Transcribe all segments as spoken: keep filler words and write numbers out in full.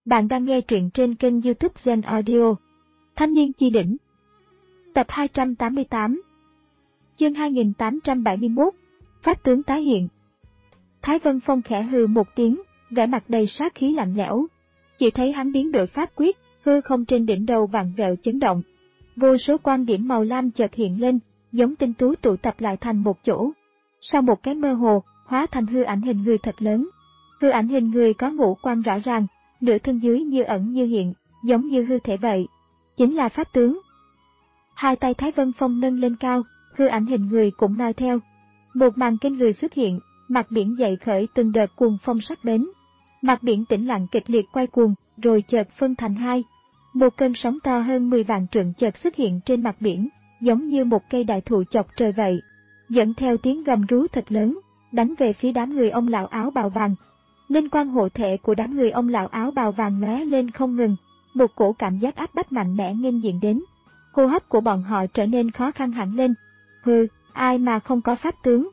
Bạn đang nghe truyện trên kênh YouTube Zen Audio. Thanh niên chi đỉnh. Tập hai trăm tám mươi tám. Chương hai nghìn tám trăm bảy mươi mốt. Pháp tướng tái hiện. Thái Vân Phong khẽ hừ một tiếng, vẻ mặt đầy sát khí lạnh lẽo. Chỉ thấy hắn biến đổi pháp quyết, hư không trên đỉnh đầu vặn vẹo chấn động. Vô số quan điểm màu lam chợt hiện lên, giống tinh tú tụ tập lại thành một chỗ. Sau một cái mơ hồ, hóa thành hư ảnh hình người thật lớn. Hư ảnh hình người có ngũ quan rõ ràng, nửa thân dưới như ẩn như hiện, giống như hư thể vậy. Chính là pháp tướng. Hai tay Thái Vân Phong nâng lên cao, hư ảnh hình người cũng noi theo. Một màn kinh người xuất hiện, mặt biển dậy khởi từng đợt cuồng phong sắc bén. Mặt biển tĩnh lặng kịch liệt quay cuồng, rồi chợt phân thành hai. Một cơn sóng to hơn mười vạn trượng chợt xuất hiện trên mặt biển, giống như một cây đại thụ chọc trời vậy, dẫn theo tiếng gầm rú thật lớn, đánh về phía đám người ông lão áo bào vàng. Linh quang hộ thể của đám người ông lão áo bào vàng lóe lên không ngừng, một cổ cảm giác áp bách mạnh mẽ nghênh diện đến. Hô hấp của bọn họ trở nên khó khăn hẳn lên. Hừ, ai mà không có pháp tướng?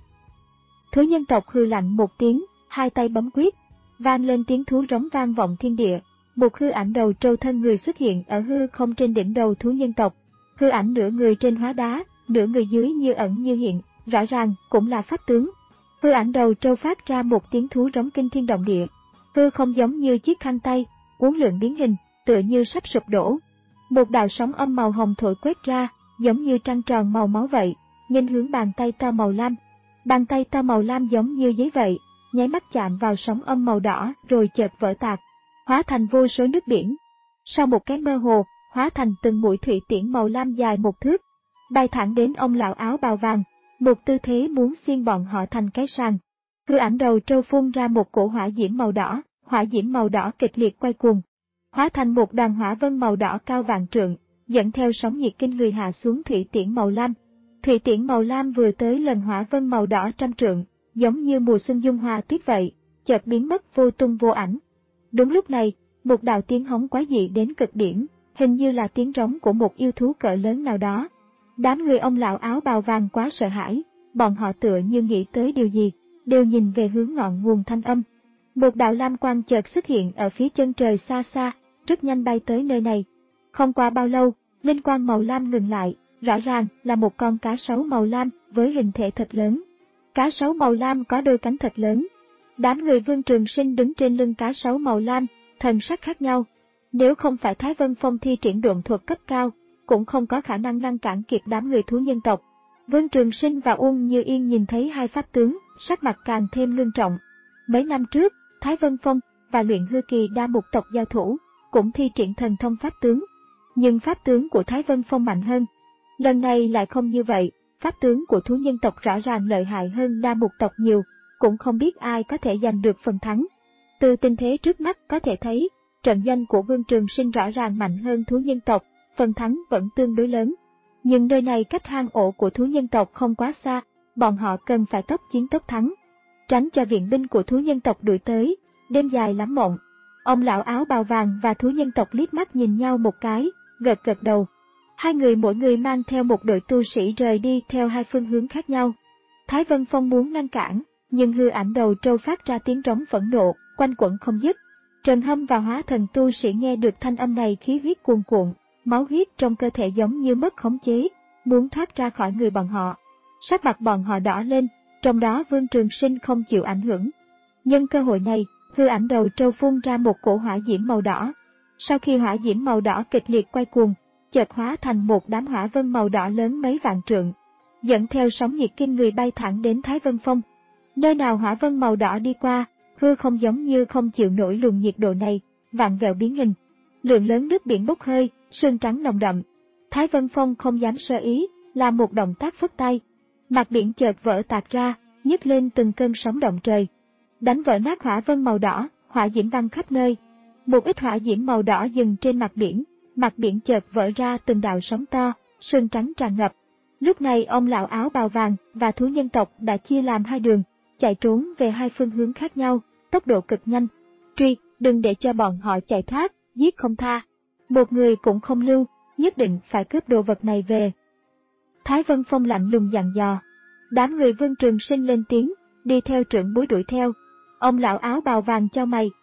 Thú nhân tộc hừ lạnh một tiếng, hai tay bấm quyết, vang lên tiếng thú rống vang vọng thiên địa. Một hư ảnh đầu trâu thân người xuất hiện ở hư không trên đỉnh đầu thú nhân tộc. Hư ảnh nửa người trên hóa đá, nửa người dưới như ẩn như hiện, rõ ràng cũng là pháp tướng. Hư ảnh đầu trâu phát ra một tiếng thú rống kinh thiên động địa. Hư không giống như chiếc khăn tay, uốn lượn biến hình, tựa như sắp sụp đổ. Một đạo sóng âm màu hồng thổi quét ra, giống như trăng tròn màu máu vậy, nghênh hướng bàn tay to màu lam. Bàn tay to màu lam giống như giấy vậy, nháy mắt chạm vào sóng âm màu đỏ rồi chợt vỡ tạc, hóa thành vô số nước biển. Sau một cái mơ hồ, hóa thành từng mũi thủy tiễn màu lam dài một thước, bay thẳng đến ông lão áo bào vàng, một tư thế muốn xiên bọn họ thành cái sàng. Hư ảnh đầu trâu phun ra một cổ hỏa diễm màu đỏ, hỏa diễm màu đỏ kịch liệt quay cuồng, hóa thành một đoàn hỏa vân màu đỏ cao vạn trượng, dẫn theo sóng nhiệt kinh người hạ xuống thủy tiễn màu lam. Thủy tiễn màu lam vừa tới lần hỏa vân màu đỏ trăm trượng, giống như mùa xuân dung hoa tuyết vậy, chợt biến mất vô tung vô ảnh. Đúng lúc này, một đạo tiếng hống quái dị đến cực điểm, hình như là tiếng rống của một yêu thú cỡ lớn nào đó. Đám người ông lão áo bào vàng quá sợ hãi, bọn họ tựa như nghĩ tới điều gì, đều nhìn về hướng ngọn nguồn thanh âm. Một đạo lam quang chợt xuất hiện ở phía chân trời xa xa, rất nhanh bay tới nơi này. Không qua bao lâu, linh quang màu lam ngừng lại, rõ ràng là một con cá sấu màu lam với hình thể thật lớn. Cá sấu màu lam có đôi cánh thật lớn. Đám người Vương Trường Sinh đứng trên lưng cá sấu màu lam, thần sắc khác nhau. Nếu không phải Thái Vân Phong thi triển độn thuật cấp cao, cũng không có khả năng ngăn cản kịp đám người thú nhân tộc. Vương Trường Sinh và Uông Như Yên nhìn thấy hai pháp tướng, sắc mặt càng thêm ngưng trọng. Mấy năm trước, Thái Vân Phong và Luyện Hư Kỳ đa mục tộc giao thủ, cũng thi triển thần thông pháp tướng. Nhưng pháp tướng của Thái Vân Phong mạnh hơn. Lần này lại không như vậy, pháp tướng của thú nhân tộc rõ ràng lợi hại hơn đa mục tộc nhiều, cũng không biết ai có thể giành được phần thắng. Từ tình thế trước mắt có thể thấy, trận doanh của Vương Trường Sinh rõ ràng mạnh hơn thú nhân tộc, phần thắng vẫn tương đối lớn. Nhưng nơi này cách hang ổ của thú nhân tộc không quá xa, bọn họ cần phải tốc chiến tốc thắng, tránh cho viện binh của thú nhân tộc đuổi tới, đêm dài lắm mộng. Ông lão áo bào vàng và thú nhân tộc liếc mắt nhìn nhau một cái, gật gật đầu. Hai người mỗi người mang theo một đội tu sĩ rời đi theo hai phương hướng khác nhau. Thái Vân Phong muốn ngăn cản, nhưng hư ảnh đầu trâu phát ra tiếng rống phẫn nộ, quanh quẩn không dứt. Trần Hâm và hóa thần tu sĩ nghe được thanh âm này khí huyết cuồn cuộn, máu huyết trong cơ thể giống như mất khống chế, muốn thoát ra khỏi người bọn họ. Sắc mặt bọn họ đỏ lên, trong đó Vương Trường Sinh không chịu ảnh hưởng. Nhân cơ hội này, hư ảnh đầu trâu phun ra một cổ hỏa diễm màu đỏ. Sau khi hỏa diễm màu đỏ kịch liệt quay cuồng, chợt hóa thành một đám hỏa vân màu đỏ lớn mấy vạn trượng, dẫn theo sóng nhiệt kinh người bay thẳng đến Thái Vân Phong. Nơi nào hỏa vân màu đỏ đi qua, hư không giống như không chịu nổi luồng nhiệt độ này, vạn vẹo biến hình. Lượng lớn nước biển bốc hơi, sương trắng nồng đậm. Thái Vân Phong không dám sơ ý, làm một động tác phất tay. Mặt biển chợt vỡ tạc ra, nhấc lên từng cơn sóng động trời, đánh vỡ nát hỏa vân màu đỏ, hỏa diễm văng khắp nơi. Một ít hỏa diễm màu đỏ dừng trên mặt biển, mặt biển chợt vỡ ra từng đạo sóng to, sương trắng tràn ngập. Lúc này ông lão áo bào vàng và thú nhân tộc đã chia làm hai đường, chạy trốn về hai phương hướng khác nhau, tốc độ cực nhanh. Truy, đừng để cho bọn họ chạy thoát, giết không tha. Một người cũng không lưu, nhất định phải cướp đồ vật này về. Thái Vân Phong lạnh lùng dặn dò. Đám người Vương Trường Sinh lên tiếng, đi theo trưởng bối đuổi theo. Ông lão áo bào vàng chau mày,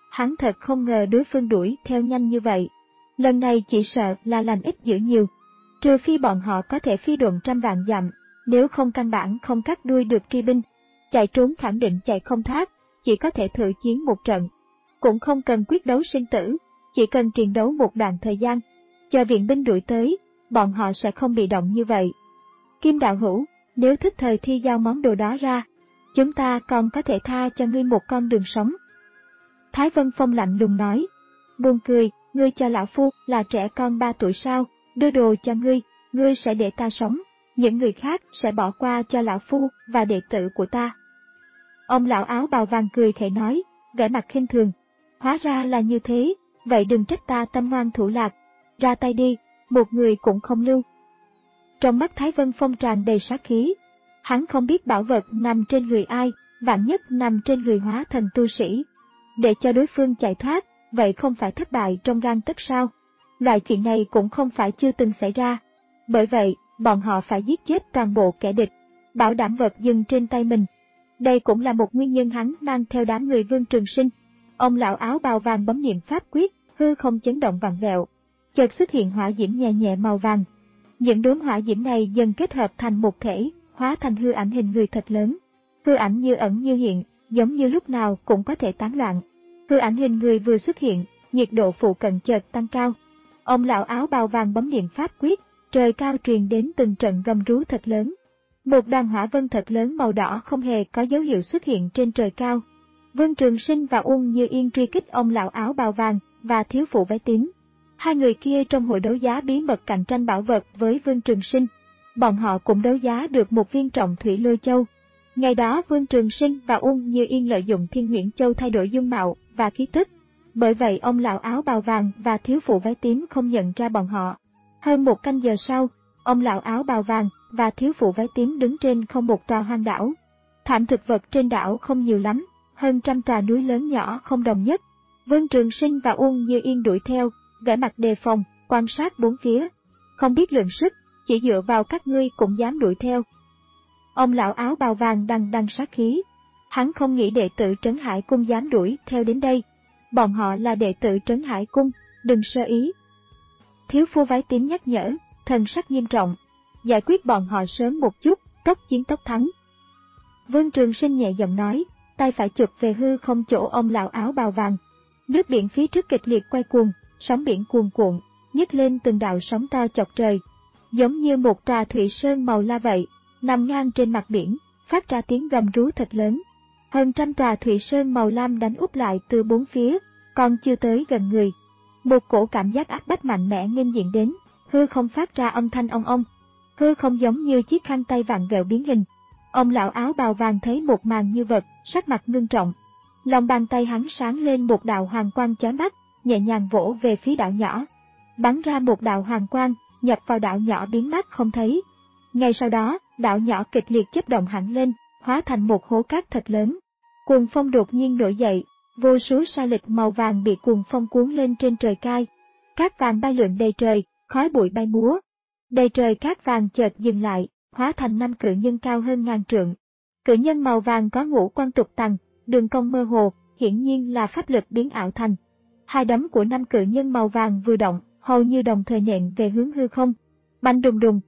Hắn thật không ngờ đối phương đuổi theo nhanh như vậy. Lần này chỉ sợ là làm ít giữ nhiều. Trừ phi bọn họ có thể phi độn trăm vạn dặm, nếu không căn bản không cắt đuôi được truy binh. Chạy trốn khẳng định chạy không thoát, chỉ có thể thử chiến một trận. Cũng không cần quyết đấu sinh tử, chỉ cần chiến đấu một đoạn thời gian. Chờ viện binh đuổi tới, bọn họ sẽ không bị động như vậy. Kim đạo hữu, nếu thích thời thi giao món đồ đó ra, chúng ta còn có thể tha cho ngươi một con đường sống. Thái Vân Phong lạnh lùng nói. Buồn cười, ngươi cho lão phu là trẻ con ba tuổi sao, đưa đồ cho ngươi, ngươi sẽ để ta sống, những người khác sẽ bỏ qua cho lão phu và đệ tử của ta. Ông lão áo bào vàng cười khẽ nói, vẻ mặt khinh thường. Hóa ra là như thế, vậy đừng trách ta tâm ngoan thủ lạc, ra tay đi, một người cũng không lưu. Trong mắt Thái Vân Phong tràn đầy sát khí, hắn không biết bảo vật nằm trên người ai, vạn nhất nằm trên người hóa thần tu sĩ. Để cho đối phương chạy thoát, vậy không phải thất bại trong gang tấc sao? Loại chuyện này cũng không phải chưa từng xảy ra. Bởi vậy, bọn họ phải giết chết toàn bộ kẻ địch, bảo đảm vật dừng trên tay mình. Đây cũng là một nguyên nhân hắn mang theo đám người Vương Trường Sinh. Ông lão áo bào vàng bấm niệm pháp quyết, hư không chấn động vặn vẹo. Chợt xuất hiện hỏa diễm nhẹ nhẹ màu vàng. Những đốm hỏa diễm này dần kết hợp thành một thể, hóa thành hư ảnh hình người thật lớn. Hư ảnh như ẩn như hiện, giống như lúc nào cũng có thể tán loạn. Hư ảnh hình người vừa xuất hiện, nhiệt độ phụ cận chợt tăng cao. Ông lão áo bào vàng bấm niệm pháp quyết, trời cao truyền đến từng trận gầm rú thật lớn. Một đoàn hỏa vân thật lớn màu đỏ không hề có dấu hiệu xuất hiện trên trời cao. Vương Trường Sinh và Uông Như Yên truy kích ông lão áo bào vàng và thiếu phụ váy tím. Hai người kia trong hội đấu giá bí mật cạnh tranh bảo vật với Vương Trường Sinh. Bọn họ cũng đấu giá được một viên trọng thủy lôi châu. Ngày đó Vương Trường Sinh và Uông Như Yên lợi dụng Thiên Huyễn Châu thay đổi dung mạo và khí tức. Bởi vậy ông lão áo bào vàng và thiếu phụ váy tím không nhận ra bọn họ. Hơn một canh giờ sau, ông lão áo bào vàng và thiếu phụ váy tím đứng trên không một tòa hoang đảo. Thảm thực vật trên đảo không nhiều lắm, hơn trăm tòa núi lớn nhỏ không đồng nhất. Vương Trường Sinh và Uông Như Yên đuổi theo, vẻ mặt đề phòng, quan sát bốn phía. Không biết lượng sức, chỉ dựa vào các ngươi cũng dám đuổi theo. Ông lão áo bào vàng đằng đằng sát khí. Hắn không nghĩ đệ tử Trấn Hải Cung dám đuổi theo đến đây. Bọn họ là đệ tử Trấn Hải Cung, đừng sơ ý. Thiếu phu váy tím nhắc nhở, thần sắc nghiêm trọng. Giải quyết bọn họ sớm một chút, tốc chiến tốc thắng. Vương Trường Sinh nhẹ giọng nói, tay phải chụp về hư không chỗ ông lão áo bào vàng. Nước biển phía trước kịch liệt quay cuồng, sóng biển cuồn cuộn, nhấc lên từng đạo sóng to chọc trời. Giống như một tòa thủy sơn màu la vậy, nằm ngang trên mặt biển, phát ra tiếng gầm rú thật lớn. Hơn trăm tòa thủy sơn màu lam đánh úp lại từ bốn phía, còn chưa tới gần người. Một cổ cảm giác áp bách mạnh mẽ nghênh diện đến, hư không phát ra âm thanh ong ong. Hư không giống như chiếc khăn tay vặn vẹo biến hình. Ông lão áo bào vàng thấy một màn như vật, sắc mặt ngưng trọng. Lòng bàn tay hắn sáng lên một đạo hoàng quang chói mắt, nhẹ nhàng vỗ về phía đảo nhỏ. Bắn ra một đạo hoàng quang, nhập vào đảo nhỏ biến mất không thấy. Ngay sau đó, đảo nhỏ kịch liệt chớp động hẳn lên, hóa thành một hố cát thật lớn. Cuồng phong đột nhiên nổi dậy, vô số sa lịch màu vàng bị cuồng phong cuốn lên trên trời cai. Cát vàng bay lượn đầy trời, khói bụi bay múa. Đầy trời cát vàng chợt dừng lại, hóa thành năm cự nhân cao hơn ngàn trượng. Cự nhân màu vàng có ngũ quan tục tằng, đường cong mơ hồ, hiển nhiên là pháp lực biến ảo thành. Hai đấm của năm cự nhân màu vàng vừa động, hầu như đồng thời nện về hướng hư không. Bành đùng đùng.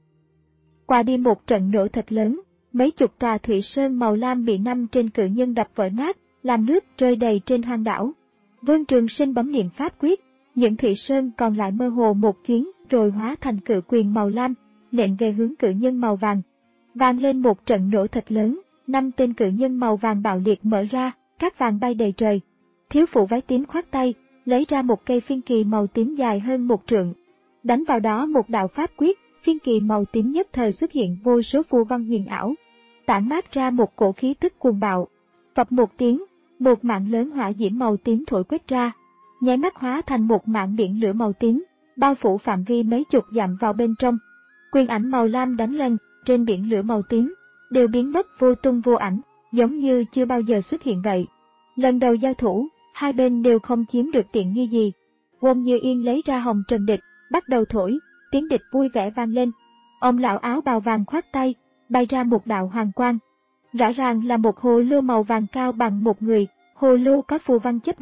Qua đi một trận nổ thật lớn, mấy chục tòa thủy sơn màu lam bị năm trên cự nhân đập vỡ nát, làm nước rơi đầy trên hoang đảo. Vương Trường Sinh bấm niệm pháp quyết, những thủy sơn còn lại mơ hồ một chuyến rồi hóa thành cự quyền màu lam, nện về hướng cự nhân màu vàng. Vang lên một trận nổ thật lớn, năm tên cự nhân màu vàng bạo liệt mở ra, cát vàng bay đầy trời. Thiếu phụ váy tím khoát tay, lấy ra một cây phiên kỳ màu tím dài hơn một trượng. Đánh vào đó một đạo pháp quyết, phiên kỳ màu tím nhất thời xuất hiện vô số phù văn huyền ảo, tản mát ra một cổ khí tức cuồng bạo. Phập một tiếng, một mạng lớn hỏa diễm màu tím thổi quét ra, nháy mắt hóa thành một mạng biển lửa màu tím, bao phủ phạm vi mấy chục dặm vào bên trong. Quyền ảnh màu lam đánh lên trên biển lửa màu tím, đều biến mất vô tung vô ảnh, giống như chưa bao giờ xuất hiện vậy. Lần đầu giao thủ, hai bên đều không chiếm được tiện nghi gì. Uông Như Yên lấy ra hồng trần địch, bắt đầu thổi, tiếng địch vui vẻ vang lên. Ông lão áo bào vàng khoát tay, bay ra một đạo hoàng quang. Rõ ràng là một hồ lô màu vàng cao bằng một người, hồ lô có phù văn chớp động,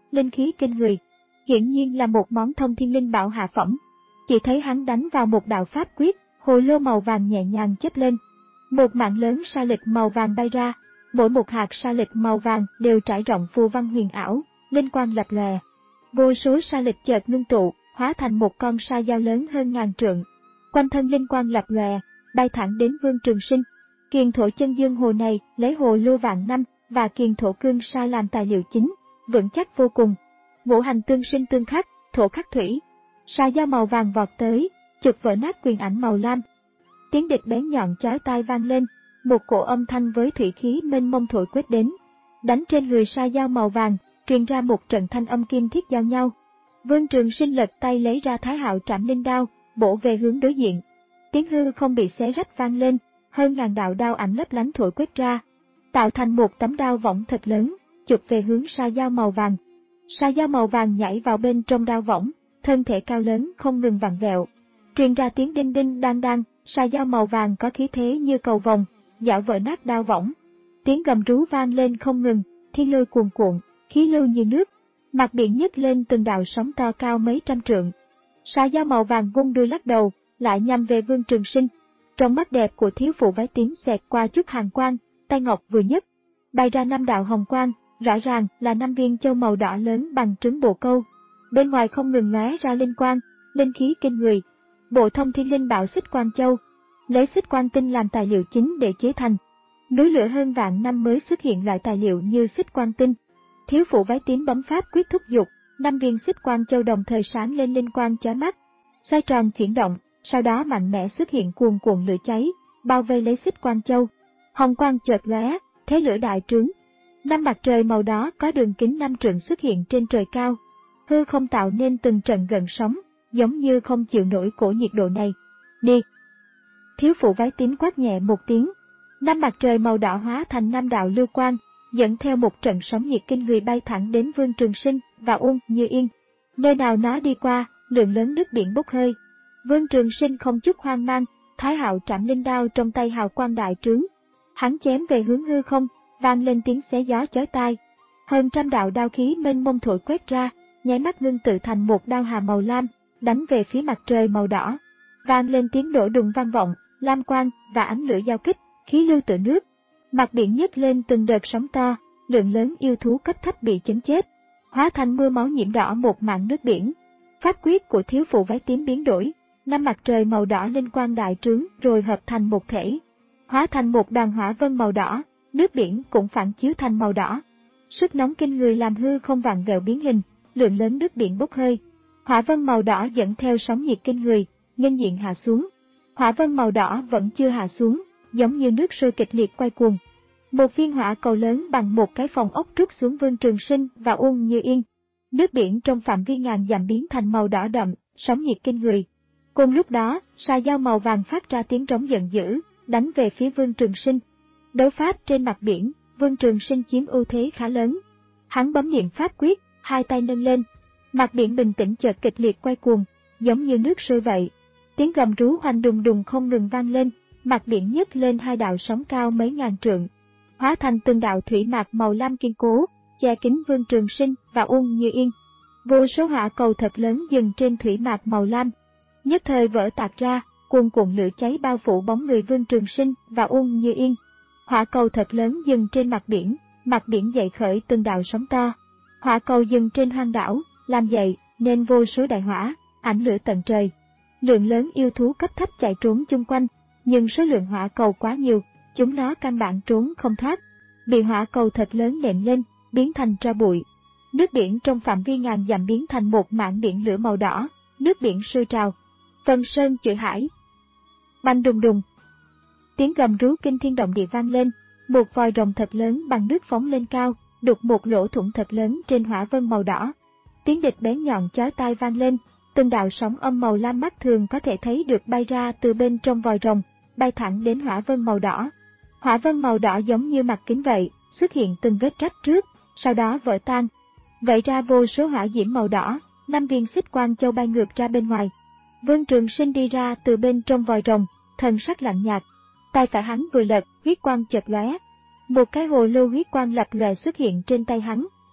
linh khí kinh người. Hiển nhiên là một món thông thiên linh bảo hạ phẩm. Chỉ thấy hắn đánh vào một đạo pháp quyết, hồ lô màu vàng nhẹ nhàng chớp lên. Một mạng lớn sa lịch màu vàng bay ra, mỗi một hạt sa lịch màu vàng đều trải rộng phù văn huyền ảo, linh quang lập lòe. Vô số sa lịch chợt ngưng tụ, hóa thành một con sa dao lớn hơn ngàn trượng. Quanh thân linh quang lập lòe, bay thẳng đến Vương Trường Sinh. Kiền thổ chân dương hồ này lấy hồ lô vạn năm và kiền thổ cương sa làm tài liệu chính, vững chắc vô cùng. Ngũ hành tương sinh tương khắc, thổ khắc thủy. Sa dao màu vàng vọt tới, chụp vỡ nát quyền ảnh màu lam. Tiếng địch bén nhọn chói tai vang lên, một cổ âm thanh với thủy khí mênh mông thổi quét đến, đánh trên người sa dao màu vàng, truyền ra một trận thanh âm kim thiết giao nhau. Vương Trường Sinh lật tay lấy ra Thái Hạo Trảm Linh Đao, bổ về hướng đối diện. Tiếng hư không bị xé rách vang lên, hơn ngàn đạo đao ảnh lấp lánh thổi quét ra, tạo thành một tấm đao võng thật lớn, chụp về hướng sa dao màu vàng. Sa dao màu vàng nhảy vào bên trong đao võng, thân thể cao lớn không ngừng vặn vẹo, truyền ra tiếng đinh đinh đang đang. Sa dao màu vàng có khí thế như cầu vồng, giảo vỡ nát đao võng. Tiếng gầm rú vang lên không ngừng, thiên lôi cuồn cuộn, khí lưu như nước, mặt biển nhấc lên từng đạo sóng to cao mấy trăm trượng. Sa dao màu vàng vung đuôi lắc đầu, lại nhằm về Vương Trường Sinh. Trong mắt đẹp của thiếu phụ váy tím xẹt qua chút hàn quang, tay ngọc vừa nhấc, bay ra năm đạo hồng quang, rõ ràng là năm viên châu màu đỏ lớn bằng trứng bồ câu. Bên ngoài không ngừng lóe ra linh quang, linh khí kinh người. Bộ thông thiên linh bảo Xích Quang Châu, lấy xích quang tinh làm tài liệu chính để chế thành. Núi lửa hơn vạn năm mới xuất hiện loại tài liệu như xích quang tinh. Thiếu phụ váy tím bấm pháp quyết thúc giục, năm viên xích quang châu đồng thời sáng lên linh quang chói mắt, xoay tròn chuyển động, sau đó mạnh mẽ xuất hiện cuồn cuộn lửa cháy, bao vây lấy xích quang châu. Hồng quang chợt lóe, thế lửa đại trướng. Năm mặt trời màu đỏ có đường kính năm trượng xuất hiện trên trời cao, hư không tạo nên từng trận gợn sóng, giống như không chịu nổi cổ nhiệt độ này. Đi! Thiếu phụ váy tím quát nhẹ một tiếng, năm mặt trời màu đỏ hóa thành năm đạo lưu quang, dẫn theo một trận sóng nhiệt kinh người bay thẳng đến Vương Trường Sinh và Uông Như Yên. Nơi nào nó đi qua, lượng lớn nước biển bốc hơi. Vương Trường Sinh không chút hoang mang, Thái Hạo Trảm Linh Đao trong tay hào quang đại trướng. Hắn chém về hướng hư không, vang lên tiếng xé gió chói tai. Hơn trăm đạo đao khí mênh mông thổi quét ra, nháy mắt ngưng tự thành một đao hà màu lam, đánh về phía mặt trời màu đỏ. Vang lên tiếng nổ đùng vang vọng, lam quang và ánh lửa giao kích, khí lưu tự nước. Mặt biển nhấc lên từng đợt sóng to, lượng lớn yêu thú cấp thấp bị chấn chết, hóa thành mưa máu nhiễm đỏ một mảng nước biển. Pháp quyết của thiếu phụ váy tím biến đổi, năm mặt trời màu đỏ linh quang đại trướng rồi hợp thành một thể, hóa thành một đoàn hỏa vân màu đỏ, nước biển cũng phản chiếu thành màu đỏ. Sức nóng kinh người làm hư không vặn vẹo biến hình, lượng lớn nước biển bốc hơi. Hỏa vân màu đỏ dẫn theo sóng nhiệt kinh người, nghênh diện hạ xuống. Hỏa vân màu đỏ vẫn chưa hạ xuống, giống như nước sôi kịch liệt quay cuồng. Một viên hỏa cầu lớn bằng một cái phòng ốc trút xuống Vương Trường Sinh và Uông Như Yên. Nước biển trong phạm vi ngàn dặm biến thành màu đỏ đậm, sóng nhiệt kinh người. Cùng lúc đó, sa dao màu vàng phát ra tiếng trống giận dữ, đánh về phía Vương Trường Sinh. Đấu pháp trên mặt biển, Vương Trường Sinh chiếm ưu thế khá lớn. Hắn bấm niệm pháp quyết, hai tay nâng lên. Mặt biển bình tĩnh chợt kịch liệt quay cuồng, giống như nước sôi vậy. Tiếng gầm rú hoành đùng đùng không ngừng vang lên, mặt biển nhấc lên hai đạo sóng cao mấy ngàn trượng, hóa thành từng đạo thủy mạc màu lam kiên cố, che kín Vương Trường Sinh và Uông Như Yên. Vô số hỏa cầu thật lớn dừng trên thủy mạc màu lam, nhất thời vỡ tạc ra, cuồn cuộn lửa cháy bao phủ bóng người Vương Trường Sinh và Uông Như Yên. Hỏa cầu thật lớn dừng trên mặt biển, mặt biển dậy khởi từng đạo sóng to. Hỏa cầu dừng trên hoang đảo, làm dậy nên vô số đại hỏa, ảnh lửa tận trời. Lượng lớn yêu thú cấp thấp chạy trốn chung quanh, nhưng số lượng hỏa cầu quá nhiều, chúng nó căn bản trốn không thoát, bị hỏa cầu thật lớn nện lên, biến thành tro bụi. Nước biển trong phạm vi ngàn dặm biến thành một mảng biển lửa màu đỏ, nước biển sôi trào. Phần sơn chữ hải. Bành đùng đùng. Tiếng gầm rú kinh thiên động địa vang lên, một vòi rồng thật lớn bằng nước phóng lên cao, đục một lỗ thủng thật lớn trên hỏa vân màu đỏ. Tiếng địch bén nhọn chói tai vang lên, từng đạo sóng âm màu lam mắt thường có thể thấy được bay ra từ bên trong vòi rồng, bay thẳng đến hỏa vân màu đỏ. Hỏa vân màu đỏ giống như mặt kính vậy, xuất hiện từng vết rách trước, sau đó vỡ tan. Vậy ra vô số hỏa diễm màu đỏ, năm viên xích quang châu bay ngược ra bên ngoài. Vương Trường Sinh đi ra từ bên trong vòi rồng, thần sắc lạnh nhạt. Tay phải hắn vừa lật, huyết quang chợt lóe. Một cái hồ lô huyết quang lập lòe xuất hiện trên tay hắn,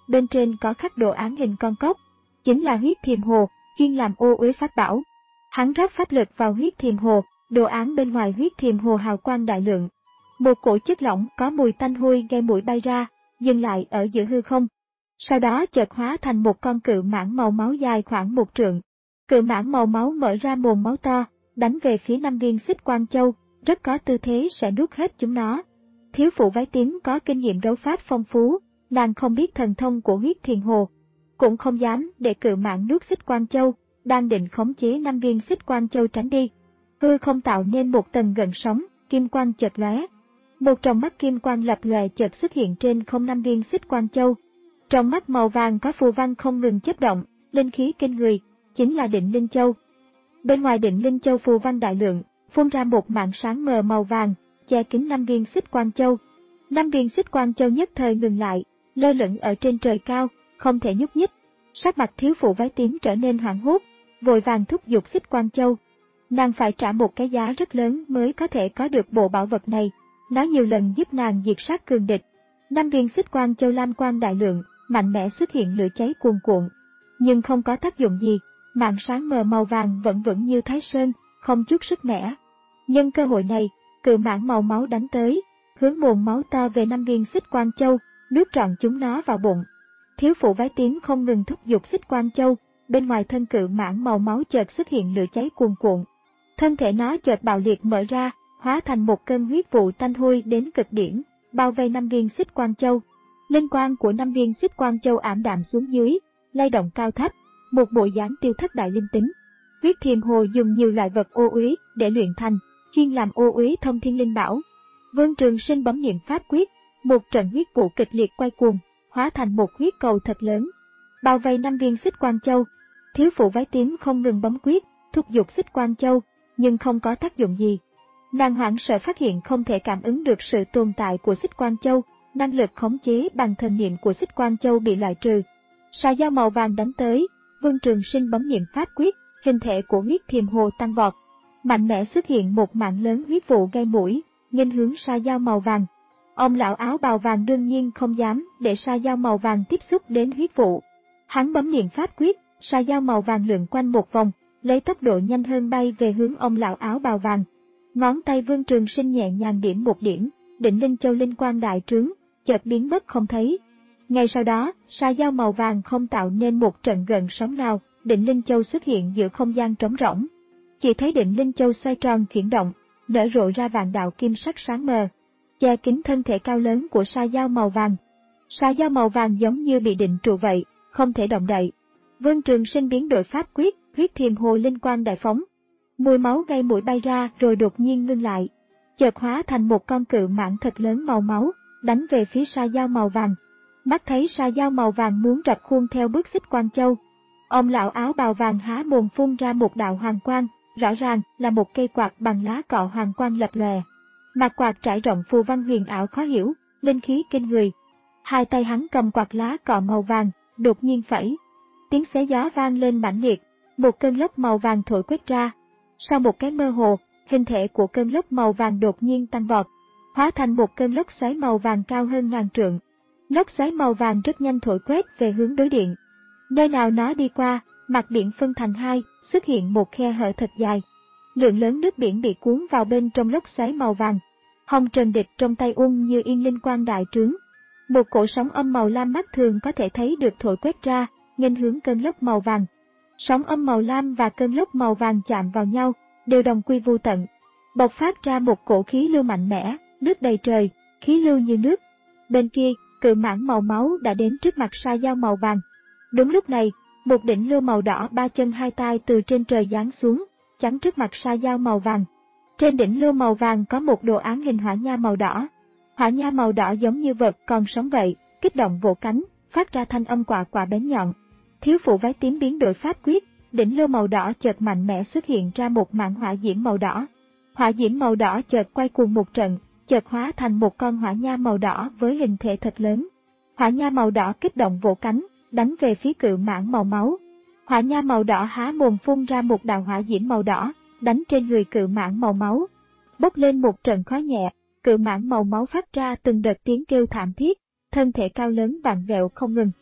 bên trên có khắc đồ án hình con cóc, chính là huyết thiềm hồ, chuyên làm ô uế pháp bảo. Hắn rót pháp lực vào huyết thiềm hồ, đồ án bên ngoài huyết thiềm hồ hào quang đại lượng. Một cổ chất lỏng có mùi tanh hôi gây mũi bay ra, dừng lại ở giữa hư không. Sau đó chợt hóa thành một con cự mãng màu máu dài khoảng một trượng. Cự mãng màu máu mở ra mồm máu to, đánh về phía năm viên xích quang châu, rất có tư thế sẽ nuốt hết chúng nó. Thiếu phụ váy tím có kinh nghiệm đấu pháp phong phú, nàng không biết thần thông của huyết thiềm hồ, cũng không dám để cự mãng nuốt xích quang châu, đang định khống chế năm viên xích quang châu tránh đi. Hư không tạo nên một tầng gợn sóng, kim quang chợt lóe. Một trong mắt kim quang lập lòe chợt xuất hiện trên không năm viên xích quang châu. Trong mắt màu vàng có phù văn không ngừng chớp động, linh khí kinh người, chính là Định Linh Châu. Bên ngoài Định Linh Châu phù văn đại lượng, phun ra một mảng sáng mờ màu vàng, che kín năm viên xích quang châu. Năm viên xích quang châu nhất thời ngừng lại, lơ lửng ở trên trời cao, không thể nhúc nhích. Sắc mặt thiếu phụ váy tím trở nên hoảng hốt, vội vàng thúc giục xích quang châu. Nàng phải trả một cái giá rất lớn mới có thể có được bộ bảo vật này, nó nhiều lần giúp nàng diệt sát cường địch. Năm viên xích quang châu lam quang đại lượng, mạnh mẽ xuất hiện lửa cháy cuồn cuộn, nhưng không có tác dụng gì, màn sáng mờ màu vàng vẫn vững như Thái Sơn, không chút sức mẻ. Nhân cơ hội này, cự mãng màu máu đánh tới, hướng mồm máu to về năm viên xích quang châu, nuốt trọn chúng nó vào bụng. Thiếu phụ váy tím không ngừng thúc giục xích quang châu, bên ngoài thân cự mãng màu máu chợt xuất hiện lửa cháy cuồn cuộn. Thân thể nó chợt bạo liệt mở ra, hóa thành một cơn huyết vụ tanh hôi đến cực điểm, bao vây năm viên xích quang châu. Linh quang của năm viên xích quang châu ảm đạm xuống dưới, lay động cao thấp, một bộ dáng tiêu thất đại linh tính. Huyết thiềm hồ dùng nhiều loại vật ô uế để luyện thành, chuyên làm ô uế thông thiên linh bảo. Vương Trường Sinh bấm niệm pháp quyết, một trận huyết vụ kịch liệt quay cuồng, hóa thành một huyết cầu thật lớn, bao vây năm viên xích quang châu. Thiếu phụ váy tím không ngừng bấm quyết, thúc giục xích quang châu, nhưng không có tác dụng gì. Nàng hoảng sợ phát hiện không thể cảm ứng được sự tồn tại của xích quang châu, năng lực khống chế bằng thần niệm của xích quang châu bị loại trừ. Sa dao màu vàng đánh tới, Vương Trường Sinh bấm niệm pháp quyết, hình thể của huyết thiềm hồ tăng vọt, mạnh mẽ xuất hiện một mạng lớn huyết vụ gây mũi, nghênh hướng sa dao màu vàng. Ông lão áo bào vàng đương nhiên không dám để sa dao màu vàng tiếp xúc đến huyết vụ. Hắn bấm niệm pháp quyết, sa dao màu vàng lượn quanh một vòng, lấy tốc độ nhanh hơn bay về hướng ông lão áo bào vàng. Ngón tay Vương Trường Sinh nhẹ nhàng điểm một điểm, Định Linh Châu linh quang đại trướng, chợt biến mất không thấy. Ngay sau đó, sa dao màu vàng không tạo nên một trận gợn sóng nào, Định Linh Châu xuất hiện giữa không gian trống rỗng. Chỉ thấy Định Linh Châu xoay tròn chuyển động, nở rộ ra vạn đạo kim sắc sáng mờ, che kín thân thể cao lớn của sa dao màu vàng. Sa dao màu vàng giống như bị định trụ vậy, không thể động đậy. Vương Trường Sinh biến đổi pháp quyết, huyết thiềm hồ linh quang đại phóng. Mùi máu gây mũi bay ra rồi đột nhiên ngưng lại, chợt hóa thành một con cự mãng thật lớn màu máu, đánh về phía sa dao màu vàng. Mắt thấy sa dao màu vàng muốn rập khuôn theo bước xích quang châu. Ông lão áo bào vàng há mồm phun ra một đạo hoàng quang, rõ ràng là một cây quạt bằng lá cọ hoàng quang lập lòe. Mặt quạt trải rộng phù văn huyền ảo khó hiểu, linh khí kinh người. Hai tay hắn cầm quạt lá cọ màu vàng, đột nhiên phẩy. Tiếng xé gió vang lên mãnh liệt, một cơn lốc màu vàng thổi quét ra. Sau một cái mơ hồ, hình thể của cơn lốc màu vàng đột nhiên tăng vọt, hóa thành một cơn lốc xoáy màu vàng cao hơn ngàn trượng. Lốc xoáy màu vàng rất nhanh thổi quét về hướng đối điện. Nơi nào nó đi qua, mặt biển phân thành hai, xuất hiện một khe hở thật dài. Lượng lớn nước biển bị cuốn vào bên trong lốc xoáy màu vàng. Hồng Trần Địch trong tay ung như yên linh quang đại trướng. Một cổ sóng âm màu lam mắt thường có thể thấy được thổi quét ra, nghênh hướng cơn lốc màu vàng. Sóng âm màu lam và cơn lốc màu vàng chạm vào nhau, đều đồng quy vô tận, bộc phát ra một cổ khí lưu mạnh mẽ, nước đầy trời, khí lưu như nước. Bên kia, cự mãng màu máu đã đến trước mặt sa dao màu vàng. Đúng lúc này, một đỉnh lưu màu đỏ ba chân hai tay từ trên trời giáng xuống, chắn trước mặt sa dao màu vàng. Trên đỉnh lưu màu vàng có một đồ án hình hỏa nha màu đỏ. Hỏa nha màu đỏ giống như vật còn sống vậy, kích động vỗ cánh, phát ra thanh âm quạ quạ bén nhọn. Thiếu phụ váy tím biến đổi pháp quyết, đỉnh lưu màu đỏ chợt mạnh mẽ xuất hiện ra một mảng hỏa diễm màu đỏ. Hỏa diễm màu đỏ chợt quay cuồng một trận, chợt hóa thành một con hỏa nha màu đỏ với hình thể thật lớn. Hỏa nha màu đỏ kích động vỗ cánh, đánh về phía cự mãng màu máu. Hỏa nha màu đỏ há mồm phun ra một đạo hỏa diễm màu đỏ, đánh trên người cự mãng màu máu. Bốc lên một trận khói nhẹ, cự mãng màu máu phát ra từng đợt tiếng kêu thảm thiết, thân thể cao lớn vặn vẹo không ngừng.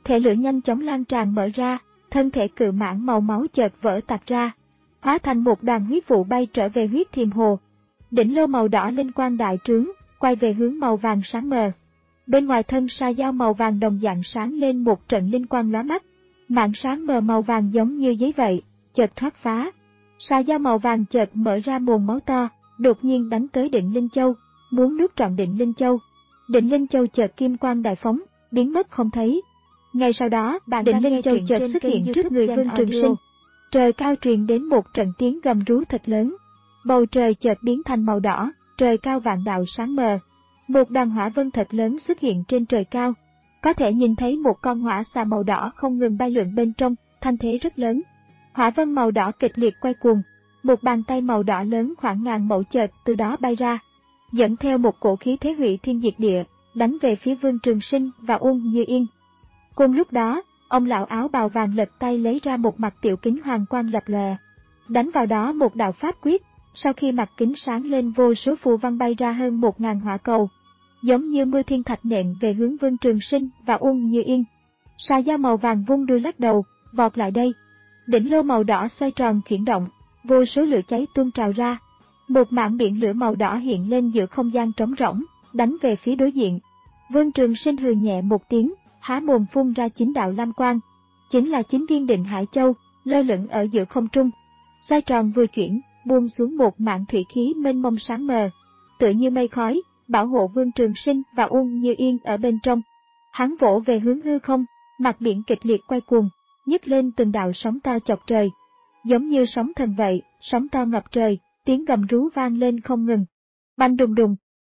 Thể lửa nhanh chóng lan tràn mở ra, thân thể cự mãng màu máu chợt vỡ tạc ra, hóa thành một đoàn huyết vụ bay trở về huyết thiềm hồ. Đỉnh lô màu đỏ linh quang đại trướng, quay về hướng màu vàng sáng mờ. Bên ngoài thân sa dao màu vàng đồng dạng sáng lên một trận linh quang lóa mắt. Mảng sáng mờ màu vàng giống như giấy vậy, chợt thoát phá. Sa dao màu vàng chợt mở ra mồm máu to, đột nhiên đánh tới Định Linh Châu, muốn nuốt trọn Định Linh Châu. Định Linh Châu chợt kim quang đại phóng, biến mất không thấy. Ngay sau đó, Định Linh Châu chợt xuất hiện trước người Vương Trường Sinh. Trời cao truyền đến một trận tiếng gầm rú thật lớn. Bầu trời chợt biến thành màu đỏ, trời cao vạn đạo sáng mờ. Một đoàn hỏa vân thật lớn xuất hiện trên trời cao. Có thể nhìn thấy một con hỏa xà màu đỏ không ngừng bay lượn bên trong, thanh thế rất lớn. Hỏa vân màu đỏ kịch liệt quay cuồng. Một bàn tay màu đỏ lớn khoảng ngàn mẫu chợt từ đó bay ra, dẫn theo một cổ khí thế hủy thiên diệt địa, đánh về phía Vương Trường Sinh và Uông Như Yên. Cùng lúc đó, ông lão áo bào vàng lật tay lấy ra một mặt tiểu kính hoàng quang lập lòe, đánh vào đó một đạo pháp quyết. Sau khi mặt kính sáng lên, vô số phù văn bay ra hơn một ngàn hỏa cầu, giống như mưa thiên thạch nện về hướng Vương Trường Sinh và Uông Như Yên. Sa dao màu vàng vung đuôi lắc đầu, vọt lại đây. Đỉnh lô màu đỏ xoay tròn chuyển động, vô số lửa cháy tuôn trào ra. Một mảng biển lửa màu đỏ hiện lên giữa không gian trống rỗng, đánh về phía đối diện. Vương Trường Sinh hừ nhẹ một tiếng, há mồm phun ra chín đạo lam quang, chính là chín viên Định Hải Châu, lơ lửng ở giữa không trung. Xoay tròn vừa chuyển, buông xuống một mảng thủy khí mênh mông sáng mờ, tựa như mây khói, bảo hộ Vương Trường Sinh và Uông Như Yên ở bên trong. Hắn vỗ về hướng hư không, mặt biển kịch liệt quay cuồng, nhấc lên từng đạo sóng to chọc trời, giống như sóng thần vậy, sóng to ngập trời, tiếng gầm rú vang lên không ngừng. Bành đùng đùng.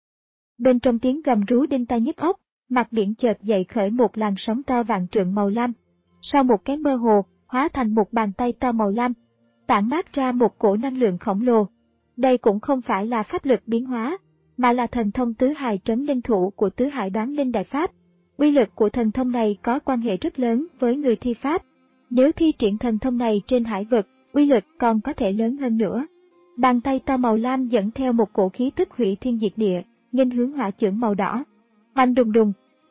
Bên trong tiếng gầm rú đinh tai nhức óc, mặt biển chợt dậy khởi một làn sóng to vạn trượng màu lam. Sau một cái mơ hồ, hóa thành một bàn tay to màu lam, tản mát ra một cổ năng lượng khổng lồ. Đây cũng không phải là pháp lực biến hóa, mà là thần thông tứ hải trấn linh thủ của tứ hải đoán linh đại pháp. Uy lực của thần thông này có quan hệ rất lớn với người thi pháp. Nếu thi triển thần thông này trên hải vực, uy lực còn có thể lớn hơn nữa. Bàn tay to màu lam dẫn theo một cổ khí tức hủy thiên diệt địa, nghênh hướng hỏa chưởng màu đỏ. Oanh đùng đùng.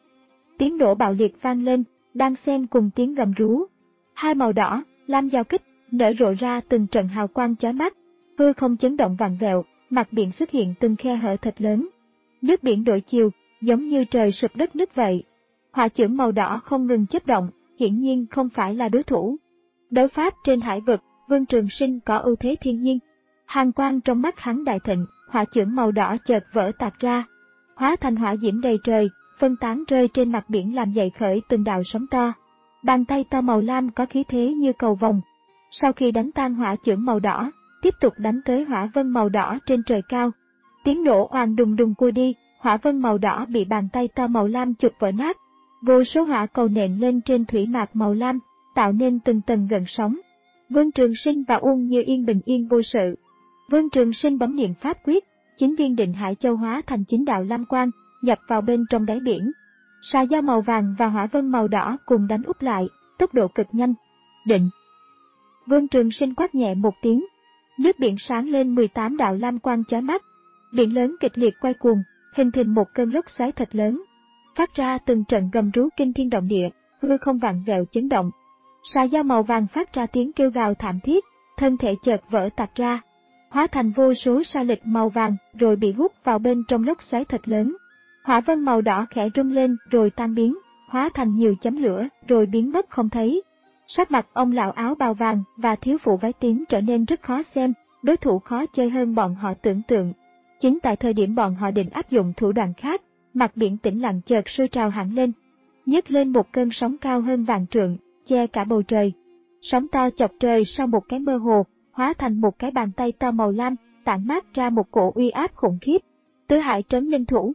Tiếng nổ bạo liệt vang lên, đang xen cùng tiếng gầm rú. Hai màu đỏ, lam giao kích, nở rộ ra từng trận hào quang chói mắt. Hư không chấn động vặn vẹo, mặt biển xuất hiện từng khe hở thật lớn. Nước biển đổi chiều, giống như trời sụp đất nứt vậy. Hỏa chưởng màu đỏ không ngừng chớp động, hiển nhiên không phải là đối thủ. Đấu pháp trên hải vực, Vương Trường Sinh có ưu thế thiên nhiên. Hàn quang trong mắt hắn đại thịnh, hỏa chưởng màu đỏ chợt vỡ tạc ra, hóa thành hỏa diễm đầy trời, phân tán rơi trên mặt biển làm dậy khởi từng đạo sóng to. Bàn tay to màu lam có khí thế như cầu vồng. Sau khi đánh tan hỏa chưởng màu đỏ, tiếp tục đánh tới hỏa vân màu đỏ trên trời cao. Tiếng nổ oàng đùng đùng cua đi, hỏa vân màu đỏ bị bàn tay to màu lam chụp vỡ nát. Vô số hỏa cầu nện lên trên thủy mạc màu lam, tạo nên từng tầng gợn sóng. Vương Trường Sinh và Uông Như Yên bình yên vô sự. Vương Trường Sinh bấm niệm pháp quyết, chín viên Định Hải Châu hóa thành chín đạo lam quang, nhập vào bên trong đáy biển. Sa dao màu vàng và hỏa vân màu đỏ cùng đánh úp lại, tốc độ cực nhanh. Định. Vương Trường Sinh quát nhẹ một tiếng, nước biển sáng lên mười tám đạo lam quang chói mắt. Biển lớn kịch liệt quay cuồng, hình thành một cơn lốc xoáy thật lớn, phát ra từng trận gầm rú kinh thiên động địa, hư không vặn vẹo chấn động. Sa dao màu vàng phát ra tiếng kêu gào thảm thiết, thân thể chợt vỡ tạc ra, hóa thành vô số sa lịch màu vàng rồi bị hút vào bên trong lốc xoáy thật lớn. Hỏa vân màu đỏ khẽ rung lên rồi tan biến, hóa thành nhiều chấm lửa rồi biến mất không thấy. Sắc mặt ông lão áo bào vàng và thiếu phụ váy tím trở nên rất khó xem, đối thủ khó chơi hơn bọn họ tưởng tượng. Chính tại thời điểm bọn họ định áp dụng thủ đoạn khác, mặt biển tĩnh lặng chợt sôi trào hẳn lên, nhấc lên một cơn sóng cao hơn vạn trượng, che cả bầu trời. Sóng to chọc trời sau một cái mơ hồ, hóa thành một cái bàn tay to màu lam, tản mát ra một cổ uy áp khủng khiếp. Tứ hải trấn linh thủ.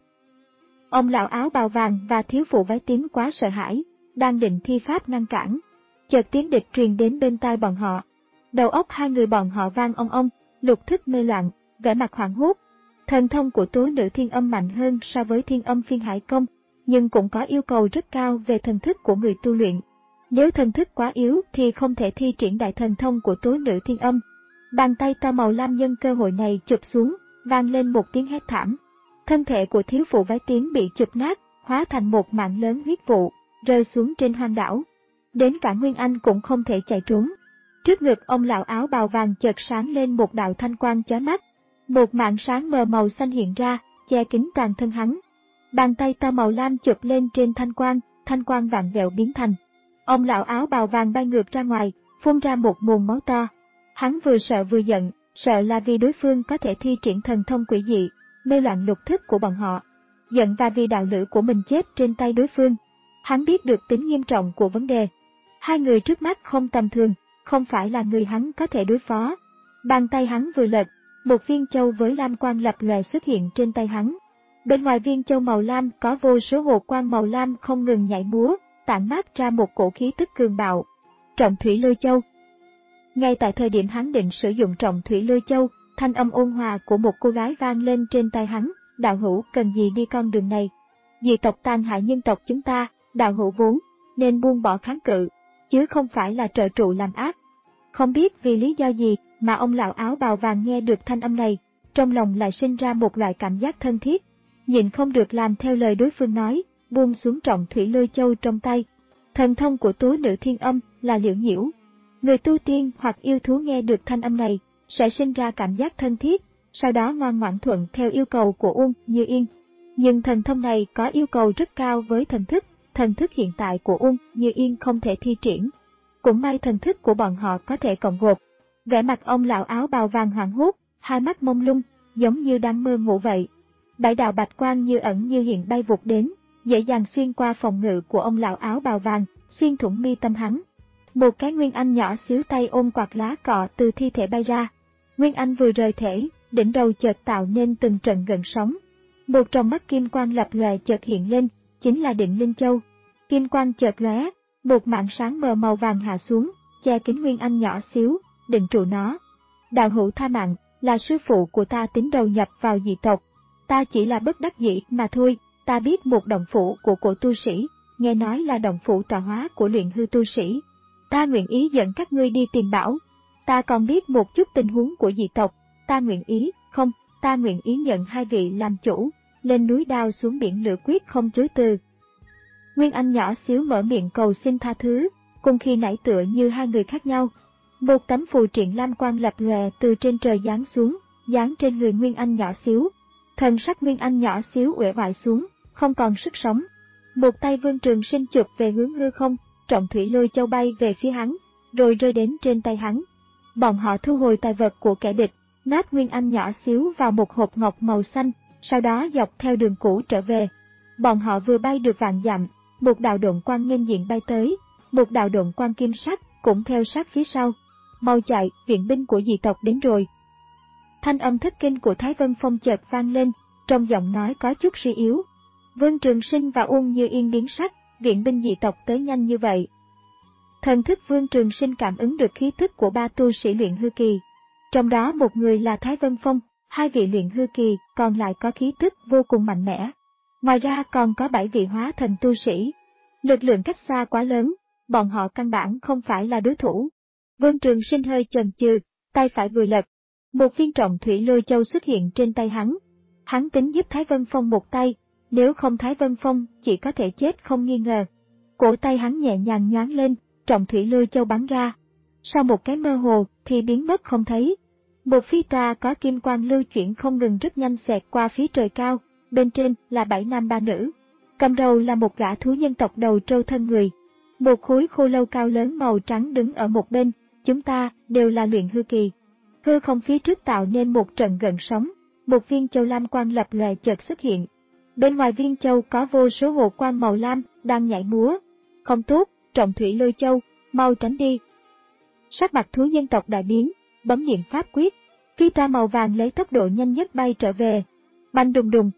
Ông lão áo bào vàng và thiếu phụ váy tím quá sợ hãi, đang định thi pháp ngăn cản. Chợt tiếng địch truyền đến bên tai bọn họ. Đầu óc hai người bọn họ vang ong ong, lục thức mê loạn, vẻ mặt hoảng hốt. Thần thông của tố nữ thiên âm mạnh hơn so với thiên âm phiên hải công, nhưng cũng có yêu cầu rất cao về thần thức của người tu luyện. Nếu thần thức quá yếu thì không thể thi triển đại thần thông của tố nữ thiên âm. Bàn tay to màu lam nhân cơ hội này chụp xuống, vang lên một tiếng hét thảm. Thân thể của thiếu phụ váy tím bị chụp nát, hóa thành một mảng lớn huyết vụ. rơi xuống trên hoang đảo. Đến cả Nguyên Anh cũng không thể chạy trốn. Trước ngực ông lão áo bào vàng chợt sáng lên một đạo thanh quang chói mắt. Một mảng sáng mờ màu xanh hiện ra, che kín toàn thân hắn. Bàn tay to màu lam chụp lên trên thanh quang, thanh quang vặn vẹo biến thành. Ông lão áo bào vàng bay ngược ra ngoài, phun ra một nguồn máu to. Hắn vừa sợ vừa giận, sợ là vì đối phương có thể thi triển thần thông quỷ dị, mê loạn lục thức của bọn họ. Giận và vì đạo lữ của mình chết trên tay đối phương. Hắn biết được tính nghiêm trọng của vấn đề. Hai người trước mắt không tầm thường, không phải là người hắn có thể đối phó. Bàn tay hắn vừa lật, một viên châu với lam quang lập lòe xuất hiện trên tay hắn. Bên ngoài viên châu màu lam có vô số hồ quang màu lam không ngừng nhảy múa, tản mát ra một cổ khí tức cường bạo. Trọng thủy lôi châu. Ngay tại thời điểm hắn định sử dụng trọng thủy lôi châu, thanh âm ôn hòa của một cô gái vang lên trên tai hắn. Đạo hữu cần gì đi con đường này? Dị tộc tàn hại nhân tộc chúng ta, đạo hữu vốn nên buông bỏ kháng cự, chứ không phải là trợ trụ làm ác. Không biết vì lý do gì mà ông lão áo bào vàng nghe được thanh âm này, trong lòng lại sinh ra một loại cảm giác thân thiết, nhịn không được làm theo lời đối phương nói, buông xuống trọng thủy lôi châu trong tay. Thần thông của tố nữ thiên âm là liễu nhiễu. Người tu tiên hoặc yêu thú nghe được thanh âm này sẽ sinh ra cảm giác thân thiết, sau đó ngoan ngoãn thuận theo yêu cầu của Uông Như Yên. Nhưng thần thông này có yêu cầu rất cao với thần thức, thần thức hiện tại của Uông Như Yên không thể thi triển. Cũng may thần thức của bọn họ có thể cộng gộp. Vẻ mặt ông lão áo bào vàng hoảng hốt, hai mắt mông lung, giống như đang mơ ngủ vậy. Bảy đạo bạch quang như ẩn như hiện bay vụt đến, dễ dàng xuyên qua phòng ngự của ông lão áo bào vàng, xuyên thủng mi tâm hắn. Một cái Nguyên Anh nhỏ xíu tay ôm quạt lá cọ từ thi thể bay ra. Nguyên Anh vừa rời thể, đỉnh đầu chợt tạo nên từng trận gợn sóng. Một trong mắt kim quang lập lòe chợt hiện lên, chính là Định Linh Châu. Kim quang chợt lóe, một mảng sáng mờ màu vàng hạ xuống, che kín Nguyên Anh nhỏ xíu, định trụ nó. Đạo hữu tha mạng, là sư phụ của ta tính đầu nhập vào dị tộc. Ta chỉ là bất đắc dĩ mà thôi, ta biết một động phủ của cổ tu sĩ, nghe nói là động phủ tọa hóa của luyện hư tu sĩ. Ta nguyện ý dẫn các ngươi đi tìm bảo. Ta còn biết một chút tình huống của dị tộc, ta nguyện ý, không, ta nguyện ý nhận hai vị làm chủ, lên núi đao xuống biển lửa quyết không chối từ. Nguyên Anh nhỏ xíu mở miệng cầu xin tha thứ, cùng khi nãy tựa như hai người khác nhau. Một tấm phù triện lam quang lập lòe từ trên trời giáng xuống, giáng trên người Nguyên Anh nhỏ xíu. Thần sắc Nguyên Anh nhỏ xíu uể oải xuống, không còn sức sống. Một tay Vương Trường Sinh chụp về hướng hư không, trọng thủy lôi châu bay về phía hắn, rồi rơi đến trên tay hắn. Bọn họ thu hồi tài vật của kẻ địch, nát Nguyên Anh nhỏ xíu vào một hộp ngọc màu xanh, sau đó dọc theo đường cũ trở về. Bọn họ vừa bay được vạn dặm, một đạo độn quang nghênh diện bay tới, một đạo độn quang kim sắc cũng theo sát phía sau. Mau chạy, viện binh của dị tộc đến rồi. Thanh âm thất kinh của Thái Vân Phong chợt vang lên, trong giọng nói có chút suy yếu. Vương Trường Sinh và Uông Như Yên biến sắc, viện binh dị tộc tới nhanh như vậy. Thần thức Vương Trường Sinh cảm ứng được khí tức của ba tu sĩ luyện hư kỳ. Trong đó một người là Thái Vân Phong, hai vị luyện hư kỳ còn lại có khí tức vô cùng mạnh mẽ. Ngoài ra còn có bảy vị hóa thần tu sĩ. Lực lượng cách xa quá lớn, bọn họ căn bản không phải là đối thủ. Vương Trường Sinh hơi chần chừ, tay phải vừa lật. Một viên trọng thủy lôi châu xuất hiện trên tay hắn. Hắn tính giúp Thái Vân Phong một tay, nếu không Thái Vân Phong chỉ có thể chết không nghi ngờ. Cổ tay hắn nhẹ nhàng nhoáng lên, trọng thủy lôi châu bắn ra. Sau một cái mơ hồ thì biến mất không thấy. Một phi toa có kim quang lưu chuyển không ngừng rất nhanh xẹt qua phía trời cao, bên trên là bảy nam ba nữ. Cầm đầu là một gã thú nhân tộc đầu trâu thân người. Một khối khô lâu cao lớn màu trắng đứng ở một bên, chúng ta đều là luyện hư kỳ. Hư không phía trước tạo nên một trận gợn sóng, một viên châu lam quang lập lòe chợt xuất hiện. Bên ngoài viên châu có vô số hồ quang màu lam đang nhảy múa. Không tốt, trọng thủy lôi châu, mau tránh đi. Sắc mặt thú nhân tộc đại biến, bấm niệm pháp quyết, phi toa màu vàng lấy tốc độ nhanh nhất bay trở về. Bành đùng đùng.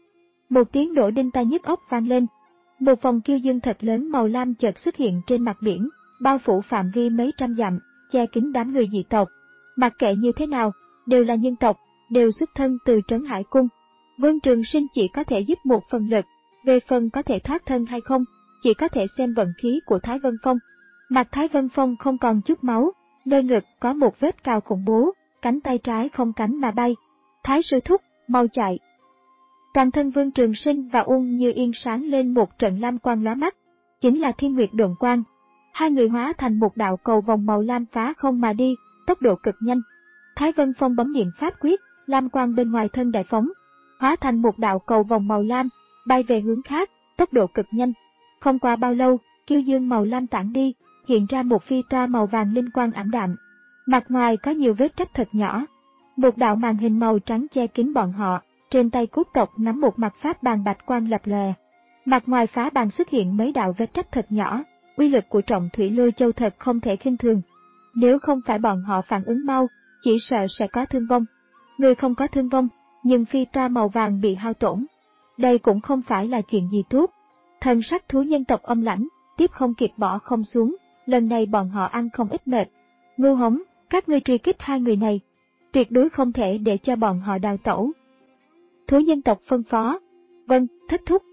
Một tiếng nổ đinh tai nhức óc vang lên. Một vòng kiêu dương thật lớn màu lam chợt xuất hiện trên mặt biển, bao phủ phạm vi mấy trăm dặm, che kín đám người dị tộc. Mặc kệ như thế nào, đều là nhân tộc, đều xuất thân từ Trấn Hải Cung. Vương Trường Sinh chỉ có thể giúp một phần lực, về phần có thể thoát thân hay không, chỉ có thể xem vận khí của Thái Vân Phong. Mặt Thái Vân Phong không còn chút máu, nơi ngực có một vết cào khủng bố, cánh tay trái không cánh mà bay. Thái sư thúc, mau chạy. Toàn thân Vương Trường Sinh và Uông Như Yên sáng lên một trận lam quang lóa mắt. chính là Thiên Nguyệt Độn Quang. Hai người hóa thành một đạo cầu vòng màu lam phá không mà đi, tốc độ cực nhanh. Thái Vân Phong bấm niệm pháp quyết, lam quang bên ngoài thân đại phóng, hóa thành một đạo cầu vòng màu lam, bay về hướng khác, tốc độ cực nhanh. Không qua bao lâu, kiêu dương màu lam tản đi, hiện ra một phi toa màu vàng linh quang ảm đạm. Mặt ngoài có nhiều vết rách thật nhỏ. Một đạo màn hình màu trắng che kín bọn họ, trên tay cốt tộc nắm một mặt pháp bàn bạch quang lập lòe. Mặt ngoài phá bàn xuất hiện mấy đạo vết rách thật nhỏ, uy lực của trọng thủy lôi châu thật không thể khinh thường. Nếu không phải bọn họ phản ứng mau, chỉ sợ sẽ có thương vong. Người không có thương vong, nhưng phi toa màu vàng bị hao tổn. Đây cũng không phải là chuyện gì tốt. Thần sắc thú nhân tộc âm lãnh, tiếp không kịp bỏ không xuống, lần này bọn họ ăn không ít mệt. Ngu hống, các ngươi truy kích hai người này, tuyệt đối không thể để cho bọn họ đào tẩu. Thú nhân tộc phân phó. Vâng, thất thúc.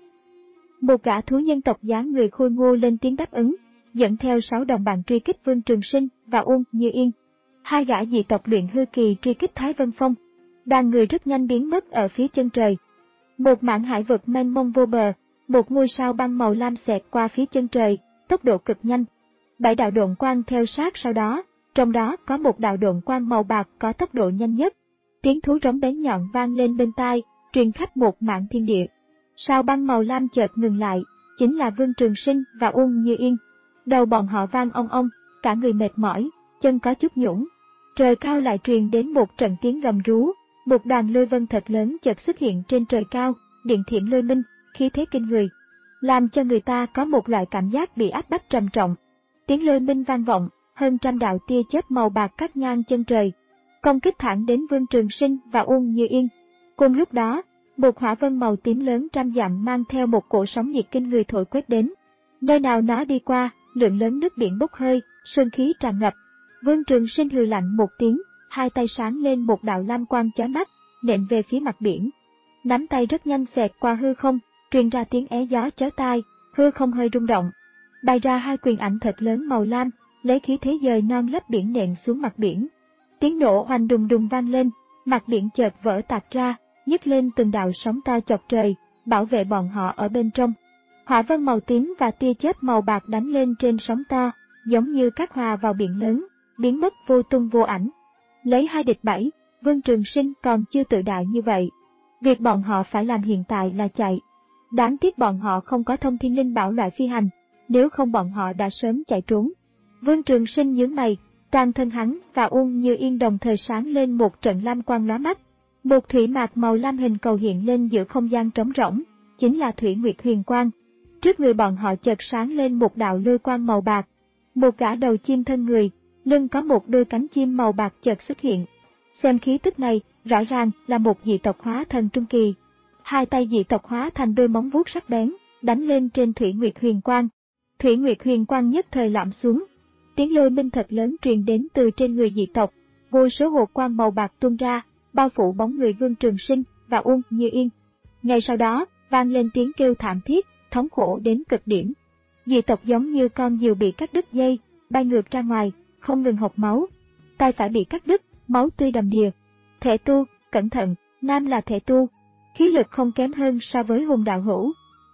Một gã thú nhân tộc dáng người khôi ngô lên tiếng đáp ứng, dẫn theo sáu đồng bạn truy kích Vương Trường Sinh và Uông Như Yên. Hai gã dị tộc luyện hư kỳ truy kích Thái Vân Phong. Đoàn người rất nhanh biến mất ở phía chân trời. Một mảng hải vực mênh mông vô bờ, một ngôi sao băng màu lam xẹt qua phía chân trời, tốc độ cực nhanh. Bảy đạo độn quang theo sát sau đó, trong đó có một đạo độn quang màu bạc có tốc độ nhanh nhất. Tiếng thú rống bén nhọn vang lên bên tai, truyền khắp một mảng thiên địa. Sao băng màu lam chợt ngừng lại, chính là Vương Trường Sinh và Uông Như Yên. Đầu bọn họ vang ong ong, cả người mệt mỏi, chân có chút nhũn. Trời cao lại truyền đến một trận tiếng gầm rú, một đoàn lôi vân thật lớn chợt xuất hiện trên trời cao, điện thiểm lôi minh, khí thế kinh người, làm cho người ta có một loại cảm giác bị áp bách trầm trọng. Tiếng lôi minh vang vọng, hơn trăm đạo tia chớp màu bạc cắt ngang chân trời, công kích thẳng đến Vương Trường Sinh và Uông Như Yên. Cùng lúc đó, một hỏa vân màu tím lớn trăm dặm mang theo một cổ sóng nhiệt kinh người thổi quét đến. Nơi nào nó đi qua, lượng lớn nước biển bốc hơi, sơn khí tràn ngập. Vương Trường Sinh hừ lạnh một tiếng, hai tay sáng lên một đạo lam quang chói mắt, nện về phía mặt biển. Nắm tay rất nhanh xẹt qua hư không, truyền ra tiếng é gió chói tai, hư không hơi rung động. Bày ra hai quyền ảnh thật lớn màu lam, lấy khí thế dời non lấp biển nện xuống mặt biển. Tiếng nổ oanh đùng đùng vang lên, mặt biển chợt vỡ tạc ra, nhấc lên từng đạo sóng to chọc trời, bảo vệ bọn họ ở bên trong. Hỏa vân màu tím và tia chớp màu bạc đánh lên trên sóng to, giống như cát hòa vào biển lớn, biến mất vô tung vô ảnh. Lấy hai địch bảy, Vương Trường Sinh còn chưa tự đại như vậy. Việc bọn họ phải làm hiện tại là chạy. Đáng tiếc bọn họ không có thông thiên linh bảo loại phi hành, nếu không bọn họ đã sớm chạy trốn. Vương Trường Sinh nhướng mày, toàn thân hắn và Uông Như Yên đồng thời sáng lên một trận lam quang lóa mắt. Một thủy mạc màu lam hình cầu hiện lên giữa không gian trống rỗng, chính là Thủy Nguyệt Huyền Quang. Trước người bọn họ chợt sáng lên một đạo lôi quang màu bạc. Một gã đầu chim thân người, lưng có một đôi cánh chim màu bạc chợt xuất hiện. Xem khí tức này, rõ ràng là một dị tộc hóa thần trung kỳ. Hai tay dị tộc hóa thành đôi móng vuốt sắc bén, đánh lên trên Thủy Nguyệt Huyền Quang. Thủy Nguyệt Huyền Quang nhất thời lõm xuống. Tiếng lôi minh thật lớn truyền đến từ trên người dị tộc, vô số hồ quang màu bạc tuôn ra, bao phủ bóng người Vương Trường Sinh và Uông Như Yên. Ngay sau đó, vang lên tiếng kêu thảm thiết, thống khổ đến cực điểm. Dị tộc giống như con diều bị cắt đứt dây, bay ngược ra ngoài, không ngừng hộc máu. Tay phải bị cắt đứt, máu tươi đầm đìa. Thể tu, cẩn thận, nam là thể tu, khí lực không kém hơn so với hùng đạo hữu.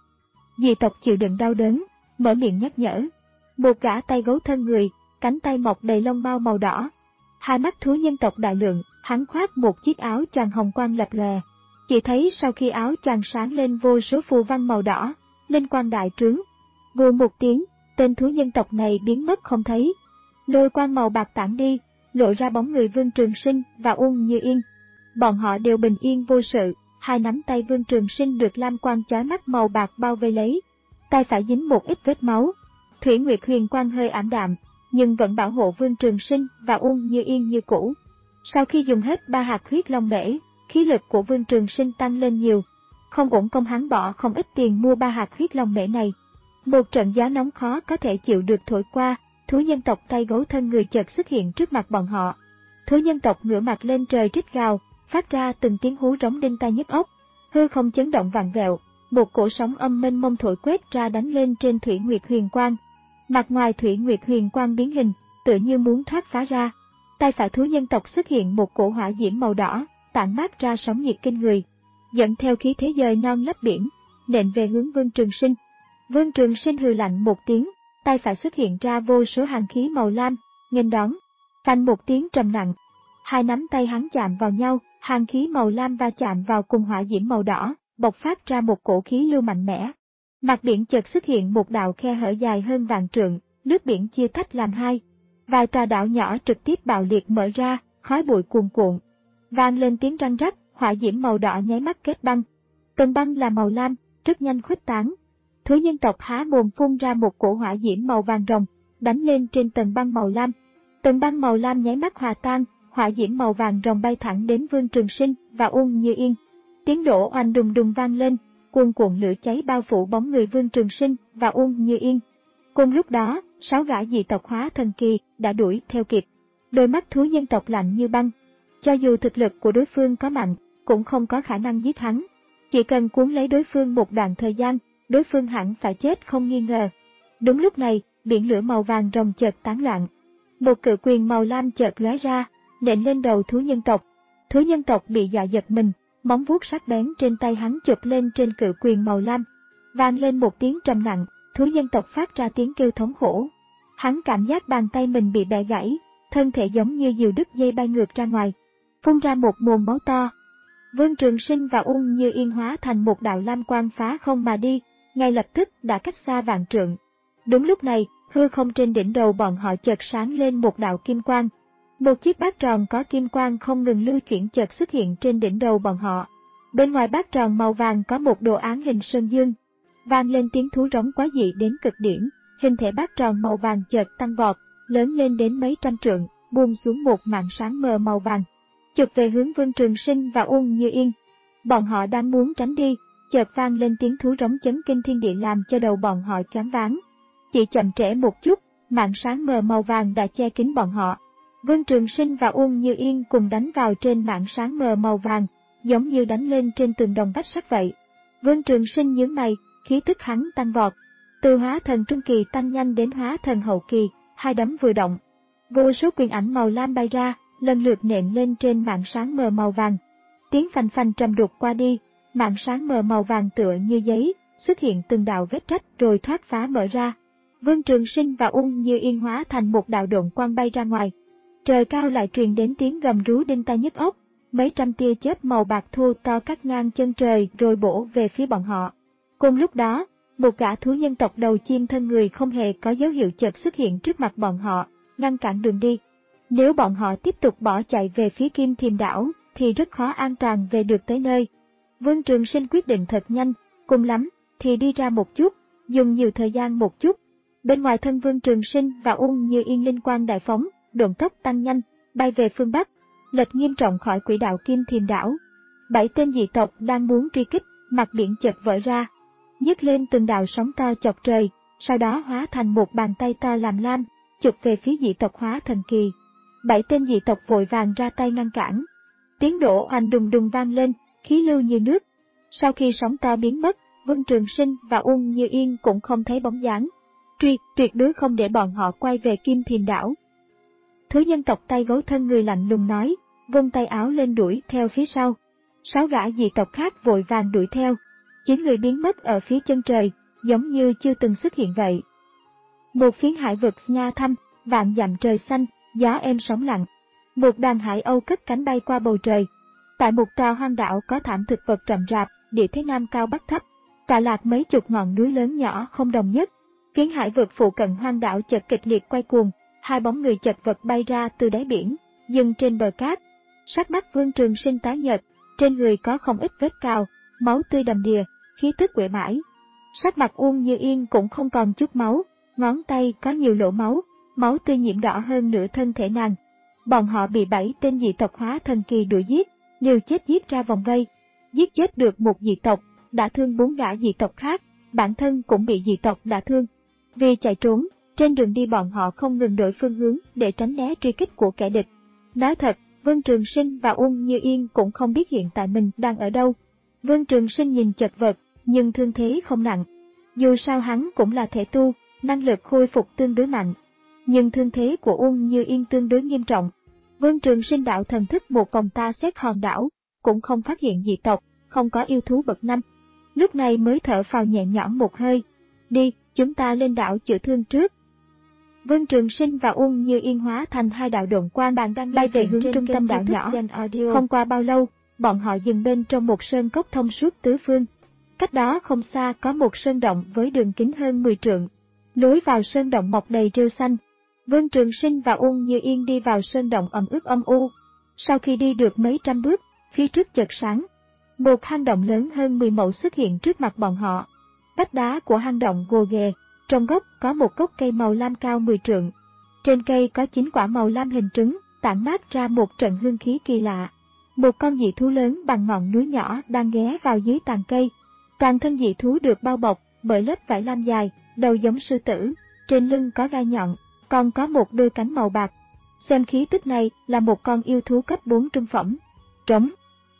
Dị tộc chịu đựng đau đớn, mở miệng nhắc nhở. Một gã tay gấu thân người, cánh tay mọc đầy lông mao màu đỏ. Hai mắt thú nhân tộc đại lượng, hắn khoác một chiếc áo choàng hồng quang lập lòe. Chỉ thấy sau khi áo choàng sáng lên vô số phù văn màu đỏ, linh quang đại trướng. Vù một tiếng, tên thú nhân tộc này biến mất không thấy. Lôi quang màu bạc tản đi, lộ ra bóng người Vương Trường Sinh và Uông Như Yên. Bọn họ đều bình yên vô sự, hai nắm tay Vương Trường Sinh được lam quang chói mắt màu bạc bao vây lấy. Tay phải dính một ít vết máu. Thủy Nguyệt Huyền Quang hơi ảm đạm, nhưng vẫn bảo hộ Vương Trường Sinh và Uông Như Yên như cũ. Sau khi dùng hết ba hạt huyết long bể, khí lực của Vương Trường Sinh tăng lên nhiều. Không uổng công hắn bỏ không ít tiền mua ba hạt huyết long bể này. Một trận gió nóng khó có thể chịu được thổi qua, thú nhân tộc tay gấu thân người chợt xuất hiện trước mặt bọn họ. Thú nhân tộc ngửa mặt lên trời rít gào, phát ra từng tiếng hú rống đinh tai nhức óc. Hư không chấn động vặn vẹo, một cổ sóng âm mênh mông thổi quét ra đánh lên trên Thủy Nguyệt Huyền Quang. Mặt ngoài Thủy Nguyệt Huyền Quang biến hình, tựa như muốn thoát phá ra. Tay phải thú nhân tộc xuất hiện một cổ hỏa diễm màu đỏ, tản mát ra sóng nhiệt kinh người, dẫn theo khí thế dời non lấp biển, nện về hướng Vương Trường Sinh. Vương Trường Sinh hừ lạnh một tiếng, tay phải xuất hiện ra vô số hàn khí màu lam, nghênh đón. Phanh một tiếng trầm nặng, hai nắm tay hắn chạm vào nhau, hàn khí màu lam va chạm vào cùng hỏa diễm màu đỏ, bộc phát ra một cổ khí lưu mạnh mẽ. Mặt biển chợt xuất hiện một đạo khe hở dài hơn vạn trượng, nước biển chia tách làm hai. Vài tòa đảo nhỏ trực tiếp bạo liệt mở ra, khói bụi cuồn cuộn. Vang lên tiếng răng rắc, hỏa diễm màu đỏ nháy mắt kết băng. Tầng băng là màu lam, rất nhanh khuếch tán. Thú nhân tộc há mồm phun ra một cổ hỏa diễm màu vàng rồng, đánh lên trên tầng băng màu lam. Tầng băng màu lam nháy mắt hòa tan, hỏa diễm màu vàng rồng bay thẳng đến Vương Trường Sinh và Uông Như Yên. Tiếng nổ oanh đùng đùng vang lên, cuồn cuộn lửa cháy bao phủ bóng người Vương Trường Sinh và Uông Như Yên. Cùng lúc đó, sáu gã dị tộc hóa thần kỳ đã đuổi theo kịp. Đôi mắt thú nhân tộc lạnh như băng. Cho dù thực lực của đối phương có mạnh, cũng không có khả năng giết hắn. Chỉ cần cuốn lấy đối phương một đoạn thời gian, đối phương hẳn phải chết không nghi ngờ. Đúng lúc này, biển lửa màu vàng rồng chợt tán loạn. Một cự quyền màu lam chợt lóe ra, nện lên đầu thú nhân tộc. Thú nhân tộc bị dọa giật mình, móng vuốt sắc bén trên tay hắn chụp lên trên cự quyền màu lam. Vang lên một tiếng trầm nặng, thú nhân tộc phát ra tiếng kêu thống khổ. Hắn cảm giác bàn tay mình bị bẻ gãy, thân thể giống như diều đứt dây bay ngược ra ngoài, phun ra một mồm máu to. Vương Trường Sinh và Uông Như Yên hóa thành một đạo lam quang phá không mà đi, ngay lập tức đã cách xa vạn trượng. Đúng lúc này, hư không trên đỉnh đầu bọn họ chợt sáng lên một đạo kim quang. Một chiếc bát tròn có kim quang không ngừng lưu chuyển chợt xuất hiện trên đỉnh đầu bọn họ. Bên ngoài bát tròn màu vàng có một đồ án hình sơn dương. Vang lên tiếng thú rống quá dị đến cực điểm, hình thể bát tròn màu vàng chợt tăng vọt, lớn lên đến mấy trăm trượng, buông xuống một màn sáng mờ màu vàng, chụp về hướng Vương Trường Sinh và Uông Như Yên. Bọn họ đang muốn tránh đi, chợt vang lên tiếng thú rống chấn kinh thiên địa làm cho đầu bọn họ choáng váng. Chỉ chậm trễ một chút, màn sáng mờ màu vàng đã che kín bọn họ. Vương Trường Sinh và Uông Như Yên cùng đánh vào trên màn sáng mờ màu vàng, giống như đánh lên trên tường đồng vách sắt vậy. Vương Trường Sinh nhướng mày, khí tức hắn tăng vọt, từ hóa thần trung kỳ tăng nhanh đến hóa thần hậu kỳ, hai đấm vừa động, vô số quyền ảnh màu lam bay ra, lần lượt nện lên trên màn sáng mờ màu vàng. Tiếng phành phành trầm đục qua đi, màn sáng mờ màu vàng tựa như giấy, xuất hiện từng đạo vết rách rồi thoát phá mở ra. Vương Trường Sinh và Uông Như Yên hóa thành một đạo độn quang bay ra ngoài. Trời cao lại truyền đến tiếng gầm rú đinh tai nhức óc, mấy trăm tia chớp màu bạc thô to cắt ngang chân trời rồi bổ về phía bọn họ. Cùng lúc đó, một gã thú nhân tộc đầu chim thân người không hề có dấu hiệu chợt xuất hiện trước mặt bọn họ, ngăn cản đường đi. Nếu bọn họ tiếp tục bỏ chạy về phía Kim Thiềm đảo, thì rất khó an toàn về được tới nơi. Vương Trường Sinh quyết định thật nhanh, cùng lắm thì đi ra một chút, dùng nhiều thời gian một chút. Bên ngoài thân Vương Trường Sinh và Uông Như Yên linh quang đại phóng, độn tốc tăng nhanh, bay về phương Bắc, lệch nghiêm trọng khỏi quỹ đạo Kim Thiềm đảo. Bảy tên dị tộc đang muốn truy kích, mặt biển chợt vỡ ra, nhấc lên từng đạo sóng to chọc trời, sau đó hóa thành một bàn tay to làm lam, chụp về phía dị tộc hóa thần kỳ. Bảy tên dị tộc vội vàng ra tay ngăn cản. Tiếng nổ oanh đùng đùng vang lên, khí lưu như nước. Sau khi sóng to biến mất, Vương Trường Sinh và Uông Như Yên cũng không thấy bóng dáng. Truy, tuyệt đối không để bọn họ quay về Kim Thiềm đảo. Thú nhân tộc tay gấu thân người lạnh lùng nói, vung tay áo lên đuổi theo phía sau. Sáu gã dị tộc khác vội vàng đuổi theo. Chín người biến mất ở phía chân trời, giống như chưa từng xuất hiện vậy. Một phiến hải vực nha thăm, vạn dặm trời xanh, gió êm sóng lặng. Một đàn hải âu cất cánh bay qua bầu trời. Tại một tòa hoang đảo có thảm thực vật rậm rạp, địa thế nam cao bắc thấp, tọa lạc mấy chục ngọn núi lớn nhỏ không đồng nhất. Phiến hải vực phụ cận hoang đảo chợt kịch liệt quay cuồng, hai bóng người chật vật bay ra từ đáy biển, dừng trên bờ cát. Sắc mắt Vương Trường Sinh tái nhợt, trên người có không ít vết cào, máu tươi đầm đìa, khí tức uể oải. Sắc mặt Uông Như Yên cũng không còn chút máu, ngón tay có nhiều lỗ máu, máu tươi nhiễm đỏ hơn nửa thân thể nàng. Bọn họ bị bảy tên dị tộc hóa thần kỳ đuổi giết, liều chết giết ra vòng vây, giết chết được một dị tộc, đã thương bốn gã dị tộc khác, bản thân cũng bị dị tộc đả thương. Vì chạy trốn, trên đường đi bọn họ không ngừng đổi phương hướng để tránh né truy kích của kẻ địch. Nói thật, Vương Trường Sinh và Uông Như Yên cũng không biết hiện tại mình đang ở đâu. Vương Trường Sinh nhìn chật vật, nhưng thương thế không nặng. Dù sao hắn cũng là thể tu, năng lực khôi phục tương đối mạnh. Nhưng thương thế của Uông Như Yên tương đối nghiêm trọng. Vương Trường Sinh đạo thần thức một vòng ta xét hòn đảo, cũng không phát hiện dị tộc, không có yêu thú bậc năm. Lúc này mới thở phào nhẹ nhõm một hơi. Đi, chúng ta lên đảo chữa thương trước. Vương Trường Sinh và Uông Như Yên hóa thành hai đạo độn quang bạn đang bay về hướng trung tâm đảo nhỏ. Không qua bao lâu, bọn họ dừng bên trong một sơn cốc thông suốt tứ phương. Cách đó không xa có một sơn động với đường kính hơn mười trượng. Lối vào sơn động mọc đầy rêu xanh. Vương Trường Sinh và Uông Như Yên đi vào sơn động ẩm ướt âm u. Sau khi đi được mấy trăm bước, phía trước chợt sáng. Một hang động lớn hơn mười mẫu xuất hiện trước mặt bọn họ. Vách đá của hang động gồ ghề, trong gốc có một gốc cây màu lam cao mười trượng. Trên cây có chín quả màu lam hình trứng, tản mát ra một trận hương khí kỳ lạ. Một con dị thú lớn bằng ngọn núi nhỏ đang ghé vào dưới tàn cây. Toàn thân dị thú được bao bọc bởi lớp vảy lam dài, đầu giống sư tử, trên lưng có gai nhọn, còn có một đôi cánh màu bạc. Xem khí tức này là một con yêu thú cấp bốn trung phẩm. Trống.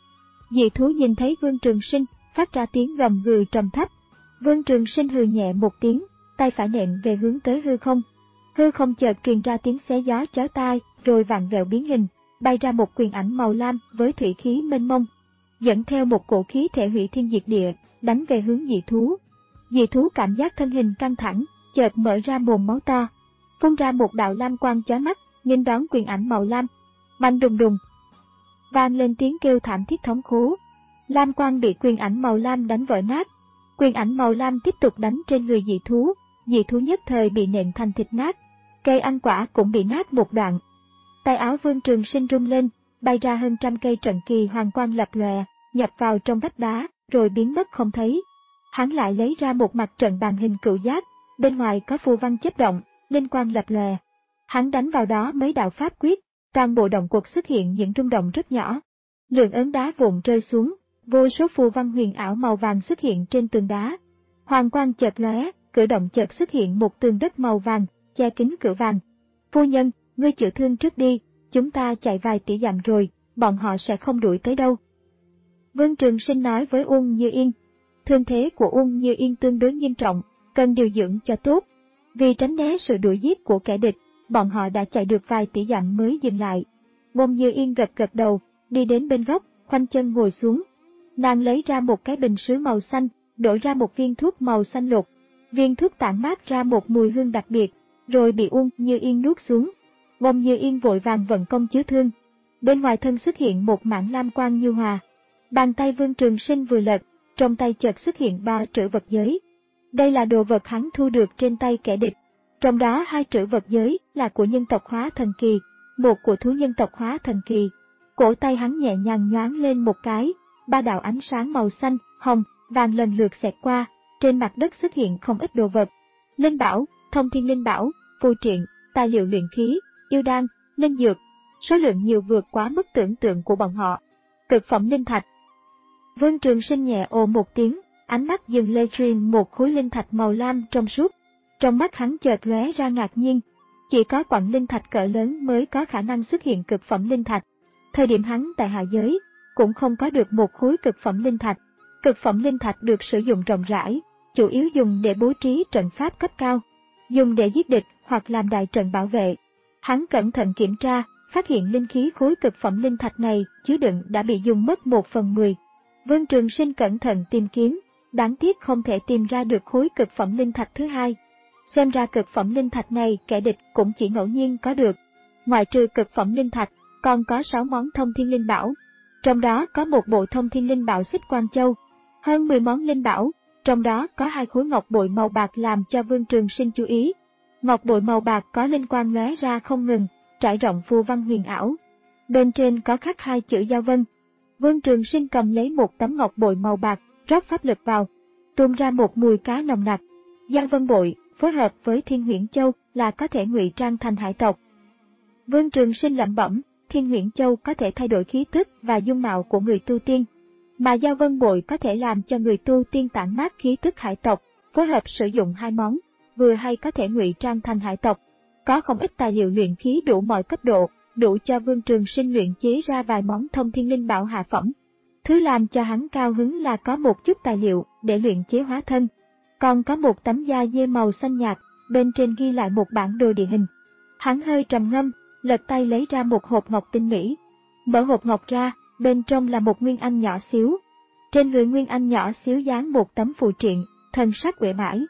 Dị thú nhìn thấy Vương Trường Sinh, phát ra tiếng gầm gừ trầm thấp. Vương Trường Sinh hừ nhẹ một tiếng, tay phải nện về hướng tới hư không. Hư không chợt truyền ra tiếng xé gió chói tai, rồi vặn vẹo biến hình, bay ra một quyền ảnh màu lam với thủy khí mênh mông, dẫn theo một cổ khí thể hủy thiên diệt địa, đánh về hướng dị thú. Dị thú cảm giác thân hình căng thẳng, chợt mở ra mồm máu to, phun ra một đạo lam quang chói mắt, nghênh đón quyền ảnh màu lam. Mạnh đùng đùng, vang lên tiếng kêu thảm thiết thống khổ. Lam quang bị quyền ảnh màu lam đánh vỡ nát. Quyền ảnh màu lam tiếp tục đánh trên người dị thú, dị thú nhất thời bị nện thành thịt nát. Cây ăn quả cũng bị nát một đoạn. Tay áo Vương Trường Sinh rung lên, bay ra hơn trăm cây trận kỳ hoàng quang lập lòe, nhập vào trong vách đá, rồi biến mất không thấy. Hắn lại lấy ra một mặt trận bàn hình cựu giác, bên ngoài có phù văn chớp động, linh quang lập lòe. Hắn đánh vào đó mấy đạo pháp quyết, toàn bộ động quật xuất hiện những rung động rất nhỏ. Lượng ấn đá vụn rơi xuống, vô số phù văn huyền ảo màu vàng xuất hiện trên tường đá. Hoàng quang chợt lóe, cửa động chợt xuất hiện một tường đất màu vàng, che kín cửa vàng. Phu nhân, ngươi chữa thương trước đi, chúng ta chạy vài tỷ dặm rồi, bọn họ sẽ không đuổi tới đâu. Vương Trường Sinh nói với Uông Như Yên. Thương thế của Uông Như Yên tương đối nghiêm trọng, cần điều dưỡng cho tốt. Vì tránh né sự đuổi giết của kẻ địch, bọn họ đã chạy được vài tỷ dặm mới dừng lại. Uông Như Yên gật gật đầu, đi đến bên góc, khoanh chân ngồi xuống. Nàng lấy ra một cái bình sứ màu xanh, đổ ra một viên thuốc màu xanh lục. Viên thuốc tản mát ra một mùi hương đặc biệt, rồi bị Uông Như Yên nuốt xuống. Uông Như Yên vội vàng vận công chữa thương. Bên ngoài thân xuất hiện một mảng lam quang nhu hòa. Bàn tay Vương Trường Sinh vừa lật, trong tay chợt xuất hiện ba trữ vật giới. Đây là đồ vật hắn thu được trên tay kẻ địch. Trong đó hai trữ vật giới là của nhân tộc hóa thần kỳ, một của thú nhân tộc hóa thần kỳ. Cổ tay hắn nhẹ nhàng nhoáng lên một cái, ba đạo ánh sáng màu xanh, hồng, vàng lần lượt xẹt qua, trên mặt đất xuất hiện không ít đồ vật. Linh bảo, thông thiên linh bảo, phù triện, tài liệu luyện khí, yêu đan, linh dược, số lượng nhiều vượt quá mức tưởng tượng của bọn họ. Cực phẩm linh thạch. Vương Trường Sinh nhẹ ồ một tiếng, ánh mắt dừng lên trên một khối linh thạch màu lam trong suốt. Trong mắt hắn chợt lóe ra ngạc nhiên, chỉ có quặng linh thạch cỡ lớn mới có khả năng xuất hiện cực phẩm linh thạch. Thời điểm hắn tại hạ giới, cũng không có được một khối cực phẩm linh thạch. Cực phẩm linh thạch được sử dụng rộng rãi, chủ yếu dùng để bố trí trận pháp cấp cao, dùng để giết địch hoặc làm đại trận bảo vệ. Hắn cẩn thận kiểm tra, phát hiện linh khí khối cực phẩm linh thạch này chứa đựng đã bị dùng mất một phần mười. Vương Trường Sinh cẩn thận tìm kiếm, đáng tiếc không thể tìm ra được khối cực phẩm linh thạch thứ hai. Xem ra cực phẩm linh thạch này kẻ địch cũng chỉ ngẫu nhiên có được. Ngoài trừ cực phẩm linh thạch, còn có sáu món thông thiên linh bảo. Trong đó có một bộ thông thiên linh bảo xích quang châu, hơn mười món linh bảo, trong đó có hai khối ngọc bội màu bạc làm cho Vương Trường Sinh chú ý. Ngọc bội màu bạc có linh quang lóe ra không ngừng, trải rộng phù văn huyền ảo. Bên trên có khắc hai chữ Giao Vân. Vương Trường Sinh cầm lấy một tấm ngọc bội màu bạc, rót pháp lực vào, tuôn ra một mùi cá nồng nặc. Giao Vân bội phối hợp với Thiên Huyễn Châu là có thể ngụy trang thành hải tộc. Vương Trường Sinh lẩm bẩm, Thiên Huyễn Châu có thể thay đổi khí tức và dung mạo của người tu tiên, mà Giao Vân bội có thể làm cho người tu tiên tản mát khí tức hải tộc. Phối hợp sử dụng hai món, vừa hay có thể ngụy trang thành hải tộc. Có không ít tài liệu luyện khí đủ mọi cấp độ, đủ cho Vương Trường Sinh luyện chế ra vài món thông thiên linh bảo hạ phẩm. Thứ làm cho hắn cao hứng là có một chút tài liệu để luyện chế hóa thân. Còn có một tấm da dê màu xanh nhạt, bên trên ghi lại một bản đồ địa hình. Hắn hơi trầm ngâm, lật tay lấy ra một hộp ngọc tinh mỹ. Mở hộp ngọc ra, bên trong là một nguyên anh nhỏ xíu. Trên người nguyên anh nhỏ xíu dán một tấm phù triện, thần sắc uể oải.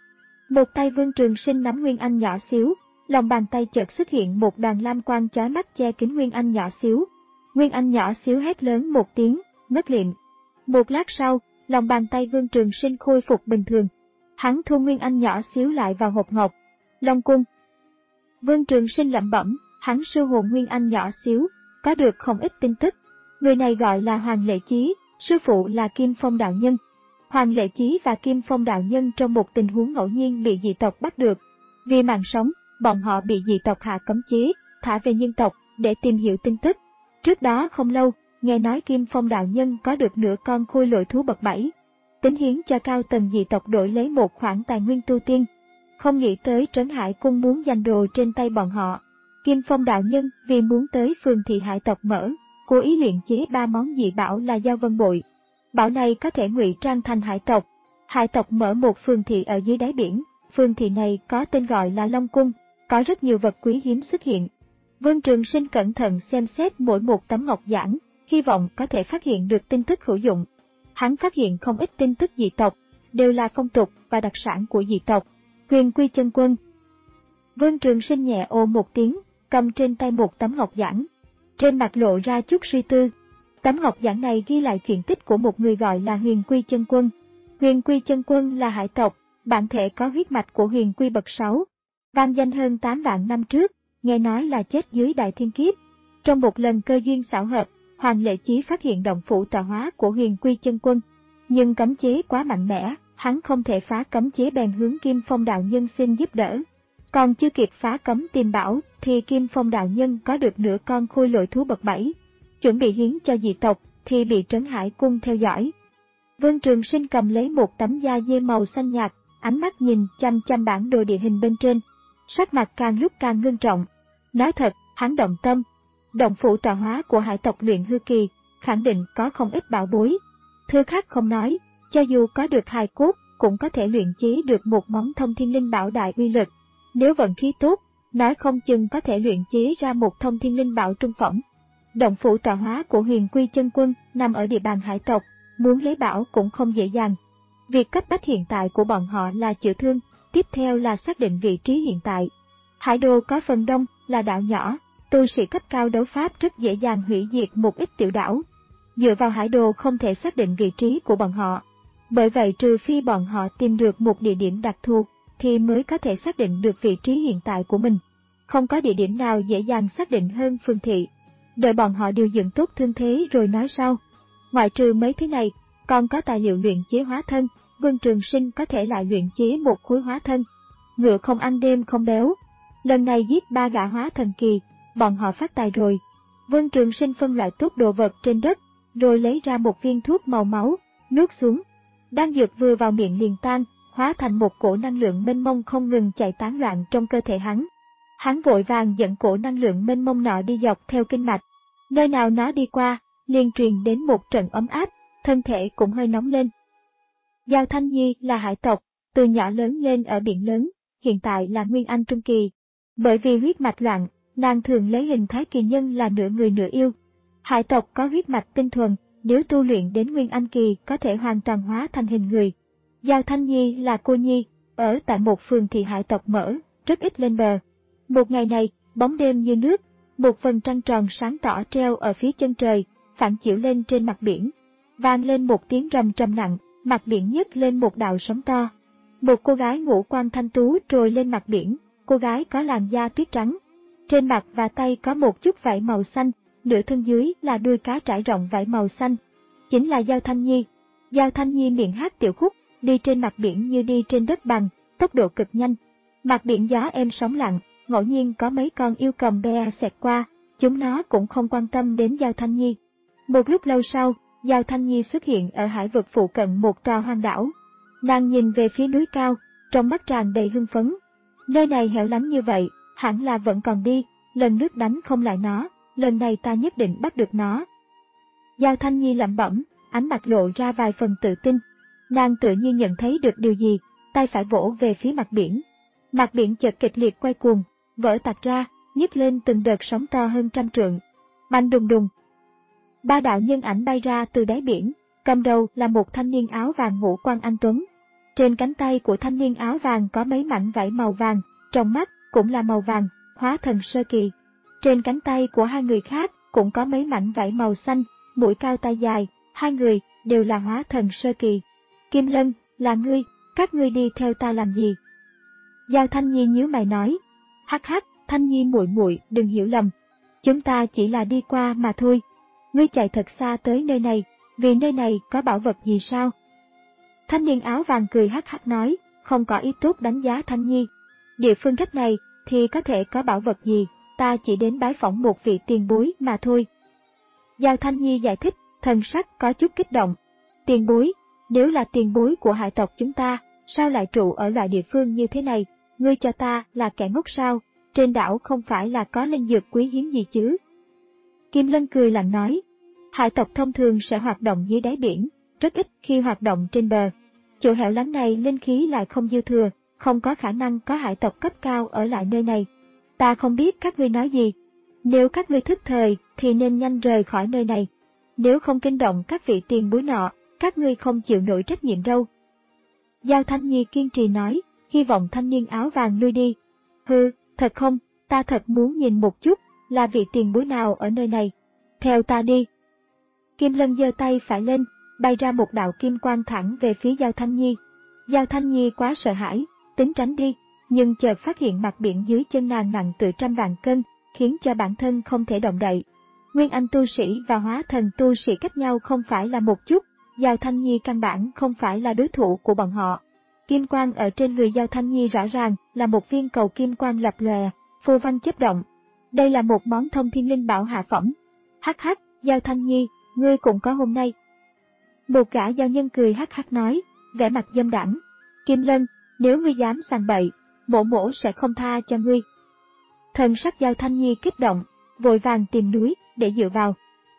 Một tay Vương Trường Sinh nắm Nguyên Anh nhỏ xíu, lòng bàn tay chợt xuất hiện một đoàn lam quang chói mắt che kín Nguyên Anh nhỏ xíu. Nguyên Anh nhỏ xíu hét lớn một tiếng, ngất liệm. Một lát sau, lòng bàn tay Vương Trường Sinh khôi phục bình thường. Hắn thu Nguyên Anh nhỏ xíu lại vào hộp ngọc. Long cung. Vương Trường Sinh lẩm bẩm, hắn sư hồn Nguyên Anh nhỏ xíu, có được không ít tin tức. Người này gọi là Hoàng Lệ Chí, sư phụ là Kim Phong đạo nhân. Hoàng Lệ Chí và Kim Phong đạo nhân trong một tình huống ngẫu nhiên bị dị tộc bắt được. Vì mạng sống, bọn họ bị dị tộc hạ cấm chế, thả về nhân tộc để tìm hiểu tin tức. Trước đó không lâu, nghe nói Kim Phong đạo nhân có được nửa con khôi lỗi thú bậc bảy, tính hiến cho cao tầng dị tộc đổi lấy một khoản tài nguyên tu tiên. Không nghĩ tới Trấn Hải Cung muốn giành đồ trên tay bọn họ. Kim Phong đạo nhân vì muốn tới phường thị hải tộc mở, cố ý luyện chế ba món dị bảo là Giao Vân Bội. Bảo này có thể ngụy trang thành hải tộc. Hải tộc mở một phường thị ở dưới đáy biển, phường thị này có tên gọi là Long Cung, có rất nhiều vật quý hiếm xuất hiện. Vương Trường Sinh cẩn thận xem xét mỗi một tấm ngọc giản, hy vọng có thể phát hiện được tin tức hữu dụng. Hắn phát hiện không ít tin tức dị tộc, đều là phong tục và đặc sản của dị tộc. Huyền Quy Chân Quân. Vương Trường Sinh nhẹ ồ một tiếng, cầm trên tay một tấm ngọc giản. Trên mặt lộ ra chút suy tư. Tấm ngọc giản này ghi lại chuyện tích của một người gọi là Huyền Quy Chân Quân. Huyền Quy Chân Quân là hải tộc, bản thể có huyết mạch của Huyền Quy bậc sáu. Vang danh hơn tám vạn năm trước, nghe nói là chết dưới đại thiên kiếp. Trong một lần cơ duyên xảo hợp, Hoàng Lệ Chí phát hiện động phủ tọa hóa của Huyền Quy Chân Quân. Nhưng cấm chế quá mạnh mẽ, hắn không thể phá cấm chế bèn hướng Kim Phong đạo nhân xin giúp đỡ. Còn chưa kịp phá cấm tìm bảo, thì Kim Phong đạo nhân có được nửa con khôi lỗi thú bậc bảy. Chuẩn bị hiến cho dị tộc, thì bị Trấn Hải Cung theo dõi. Vương Trường Sinh cầm lấy một tấm da dê màu xanh nhạt, ánh mắt nhìn chăm chăm bản đồ địa hình bên trên. Sắc mặt càng lúc càng ngưng trọng. Nói thật, hắn động tâm. Động phủ tọa hóa của hải tộc luyện hư kỳ, khẳng định có không ít bảo bối. Thưa khác không nói, cho dù có được hài cốt, cũng có thể luyện chế được một món thông thiên linh bảo đại uy lực. Nếu vận khí tốt, nói không chừng có thể luyện chế ra một thông thiên linh bảo trung phẩm. Động phủ tọa hóa của Huyền Quy Chân Quân nằm ở địa bàn hải tộc, muốn lấy bảo cũng không dễ dàng. Việc cấp bách hiện tại của bọn họ là chữa thương, tiếp theo là xác định vị trí hiện tại. Hải đồ có phần đông là đảo nhỏ, tu sĩ cấp cao đấu pháp rất dễ dàng hủy diệt một ít tiểu đảo. Dựa vào hải đồ không thể xác định vị trí của bọn họ. Bởi vậy trừ phi bọn họ tìm được một địa điểm đặc thù, thì mới có thể xác định được vị trí hiện tại của mình. Không có địa điểm nào dễ dàng xác định hơn phường thị. Đợi bọn họ điều dưỡng tốt thương thế rồi nói sau. Ngoại trừ mấy thứ này, còn có tài liệu luyện chế hóa thân, Vương Trường Sinh có thể lại luyện chế một khối hóa thân. Ngựa không ăn đêm không béo. Lần này giết ba gã hóa thần kỳ, bọn họ phát tài rồi. Vương Trường Sinh phân loại tốt đồ vật trên đất, rồi lấy ra một viên thuốc màu máu, nuốt xuống. Đan dược vừa vào miệng liền tan, hóa thành một cổ năng lượng mênh mông không ngừng chạy tán loạn trong cơ thể hắn. Hắn vội vàng dẫn cổ năng lượng mênh mông nọ đi dọc theo kinh mạch. Nơi nào nó đi qua, liền truyền đến một trận ấm áp, thân thể cũng hơi nóng lên. Giao Thanh Nhi là hải tộc, từ nhỏ lớn lên ở biển lớn, hiện tại là Nguyên Anh Trung Kỳ. Bởi vì huyết mạch loạn, nàng thường lấy hình thái kỳ nhân là nửa người nửa yêu. Hải tộc có huyết mạch tinh thuần, nếu tu luyện đến Nguyên Anh Kỳ có thể hoàn toàn hóa thành hình người. Giao Thanh Nhi là cô nhi, ở tại một phường thị hải tộc mở, rất ít lên bờ. Một ngày này, bóng đêm như nước, một vầng trăng tròn sáng tỏ treo ở phía chân trời, phản chiếu lên trên mặt biển. Vang lên một tiếng rầm trầm nặng, mặt biển nhấc lên một đạo sóng to. Một cô gái ngũ quan thanh tú trồi lên mặt biển, cô gái có làn da tuyết trắng. Trên mặt và tay có một chút vảy màu xanh, nửa thân dưới là đuôi cá trải rộng vảy màu xanh. Chính là Giao Thanh Nhi. Giao Thanh Nhi miệng hát tiểu khúc, đi trên mặt biển như đi trên đất bằng, tốc độ cực nhanh. Mặt biển gió êm sóng lặng, ngẫu nhiên có mấy con yêu cầm bè xẹt qua, chúng nó cũng không quan tâm đến Giao Thanh Nhi. Một lúc lâu sau, Giao Thanh Nhi xuất hiện ở hải vực phụ cận một tòa hoang đảo. Nàng nhìn về phía núi cao, trong mắt tràn đầy hưng phấn. Nơi này hẻo lánh như vậy, hẳn là vẫn còn đi, lần nước đánh không lại nó, lần này ta nhất định bắt được nó. Giao Thanh Nhi lẩm bẩm, ánh mặt lộ ra vài phần tự tin. Nàng tự như nhận thấy được điều gì, tay phải vỗ về phía mặt biển. Mặt biển chợt kịch liệt quay cuồng, vỡ tạc ra, nhấc lên từng đợt sóng to hơn trăm trượng. Bành đùng đùng. Ba đạo nhân ảnh bay ra từ đáy biển, cầm đầu là một thanh niên áo vàng ngũ quan anh tuấn. Trên cánh tay của thanh niên áo vàng có mấy mảnh vảy màu vàng, trong mắt cũng là màu vàng, hóa thần sơ kỳ. Trên cánh tay của hai người khác cũng có mấy mảnh vảy màu xanh, mũi cao tai dài, hai người đều là hóa thần sơ kỳ. Kim Lân, là ngươi, các ngươi đi theo ta làm gì? Giao Thanh Nhi nhíu mày nói, hắc hắc, Thanh Nhi muội muội đừng hiểu lầm, chúng ta chỉ là đi qua mà thôi. Ngươi chạy thật xa tới nơi này, vì nơi này có bảo vật gì sao? Thanh niên áo vàng cười hắc hắc nói, không có ý tốt đánh giá Thanh Nhi. Địa phương cách này thì có thể có bảo vật gì, ta chỉ đến bái phỏng một vị tiền bối mà thôi. Giao Thanh Nhi giải thích, thần sắc có chút kích động. Tiền bối, nếu là tiền bối của hải tộc chúng ta, sao lại trụ ở loại địa phương như thế này? Ngươi cho ta là kẻ ngốc sao? Trên đảo không phải là có linh dược quý hiếm gì chứ? Kim Lân cười lạnh nói, hải tộc thông thường sẽ hoạt động dưới đáy biển, rất ít khi hoạt động trên bờ. Chỗ hẻo lánh này linh khí lại không dư thừa, không có khả năng có hải tộc cấp cao ở lại nơi này. Ta không biết các ngươi nói gì. Nếu các ngươi thức thời thì nên nhanh rời khỏi nơi này. Nếu không kinh động các vị tiền bối nọ, các ngươi không chịu nổi trách nhiệm đâu. Giao Thanh Nhi kiên trì nói, hy vọng thanh niên áo vàng lui đi. Hừ, thật không, ta thật muốn nhìn một chút, là vị tiền bối nào ở nơi này. Theo ta đi. Kim Lân giơ tay phải lên, bay ra một đạo kim quang thẳng về phía Giao Thanh Nhi. Giao Thanh Nhi quá sợ hãi, tính tránh đi, nhưng chợt phát hiện mặt biển dưới chân nàng nặng từ trăm vạn cân, khiến cho bản thân không thể động đậy. Nguyên Anh tu sĩ và hóa thần tu sĩ cách nhau không phải là một chút, Giao Thanh Nhi căn bản không phải là đối thủ của bọn họ. Kim quang ở trên người Giao Thanh Nhi rõ ràng là một viên cầu kim quang lập lòe, phù văn chớp động. Đây là một món thông thiên linh bảo hạ phẩm. Hắc hắc, Giao Thanh Nhi, ngươi cũng có hôm nay. Một gã giao nhân cười hắc hắc nói, vẻ mặt dâm đãng. Kim Lân, nếu ngươi dám sàng bậy, mổ mổ sẽ không tha cho ngươi. Thần sắc Giao Thanh Nhi kích động, vội vàng tìm núi để dựa vào.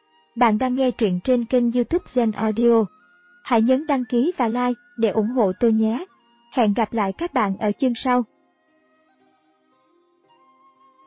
Bạn đang nghe truyện trên kênh YouTube Gen Audio. Hãy nhấn đăng ký và like để ủng hộ tôi nhé. Hẹn gặp lại các bạn ở chương sau.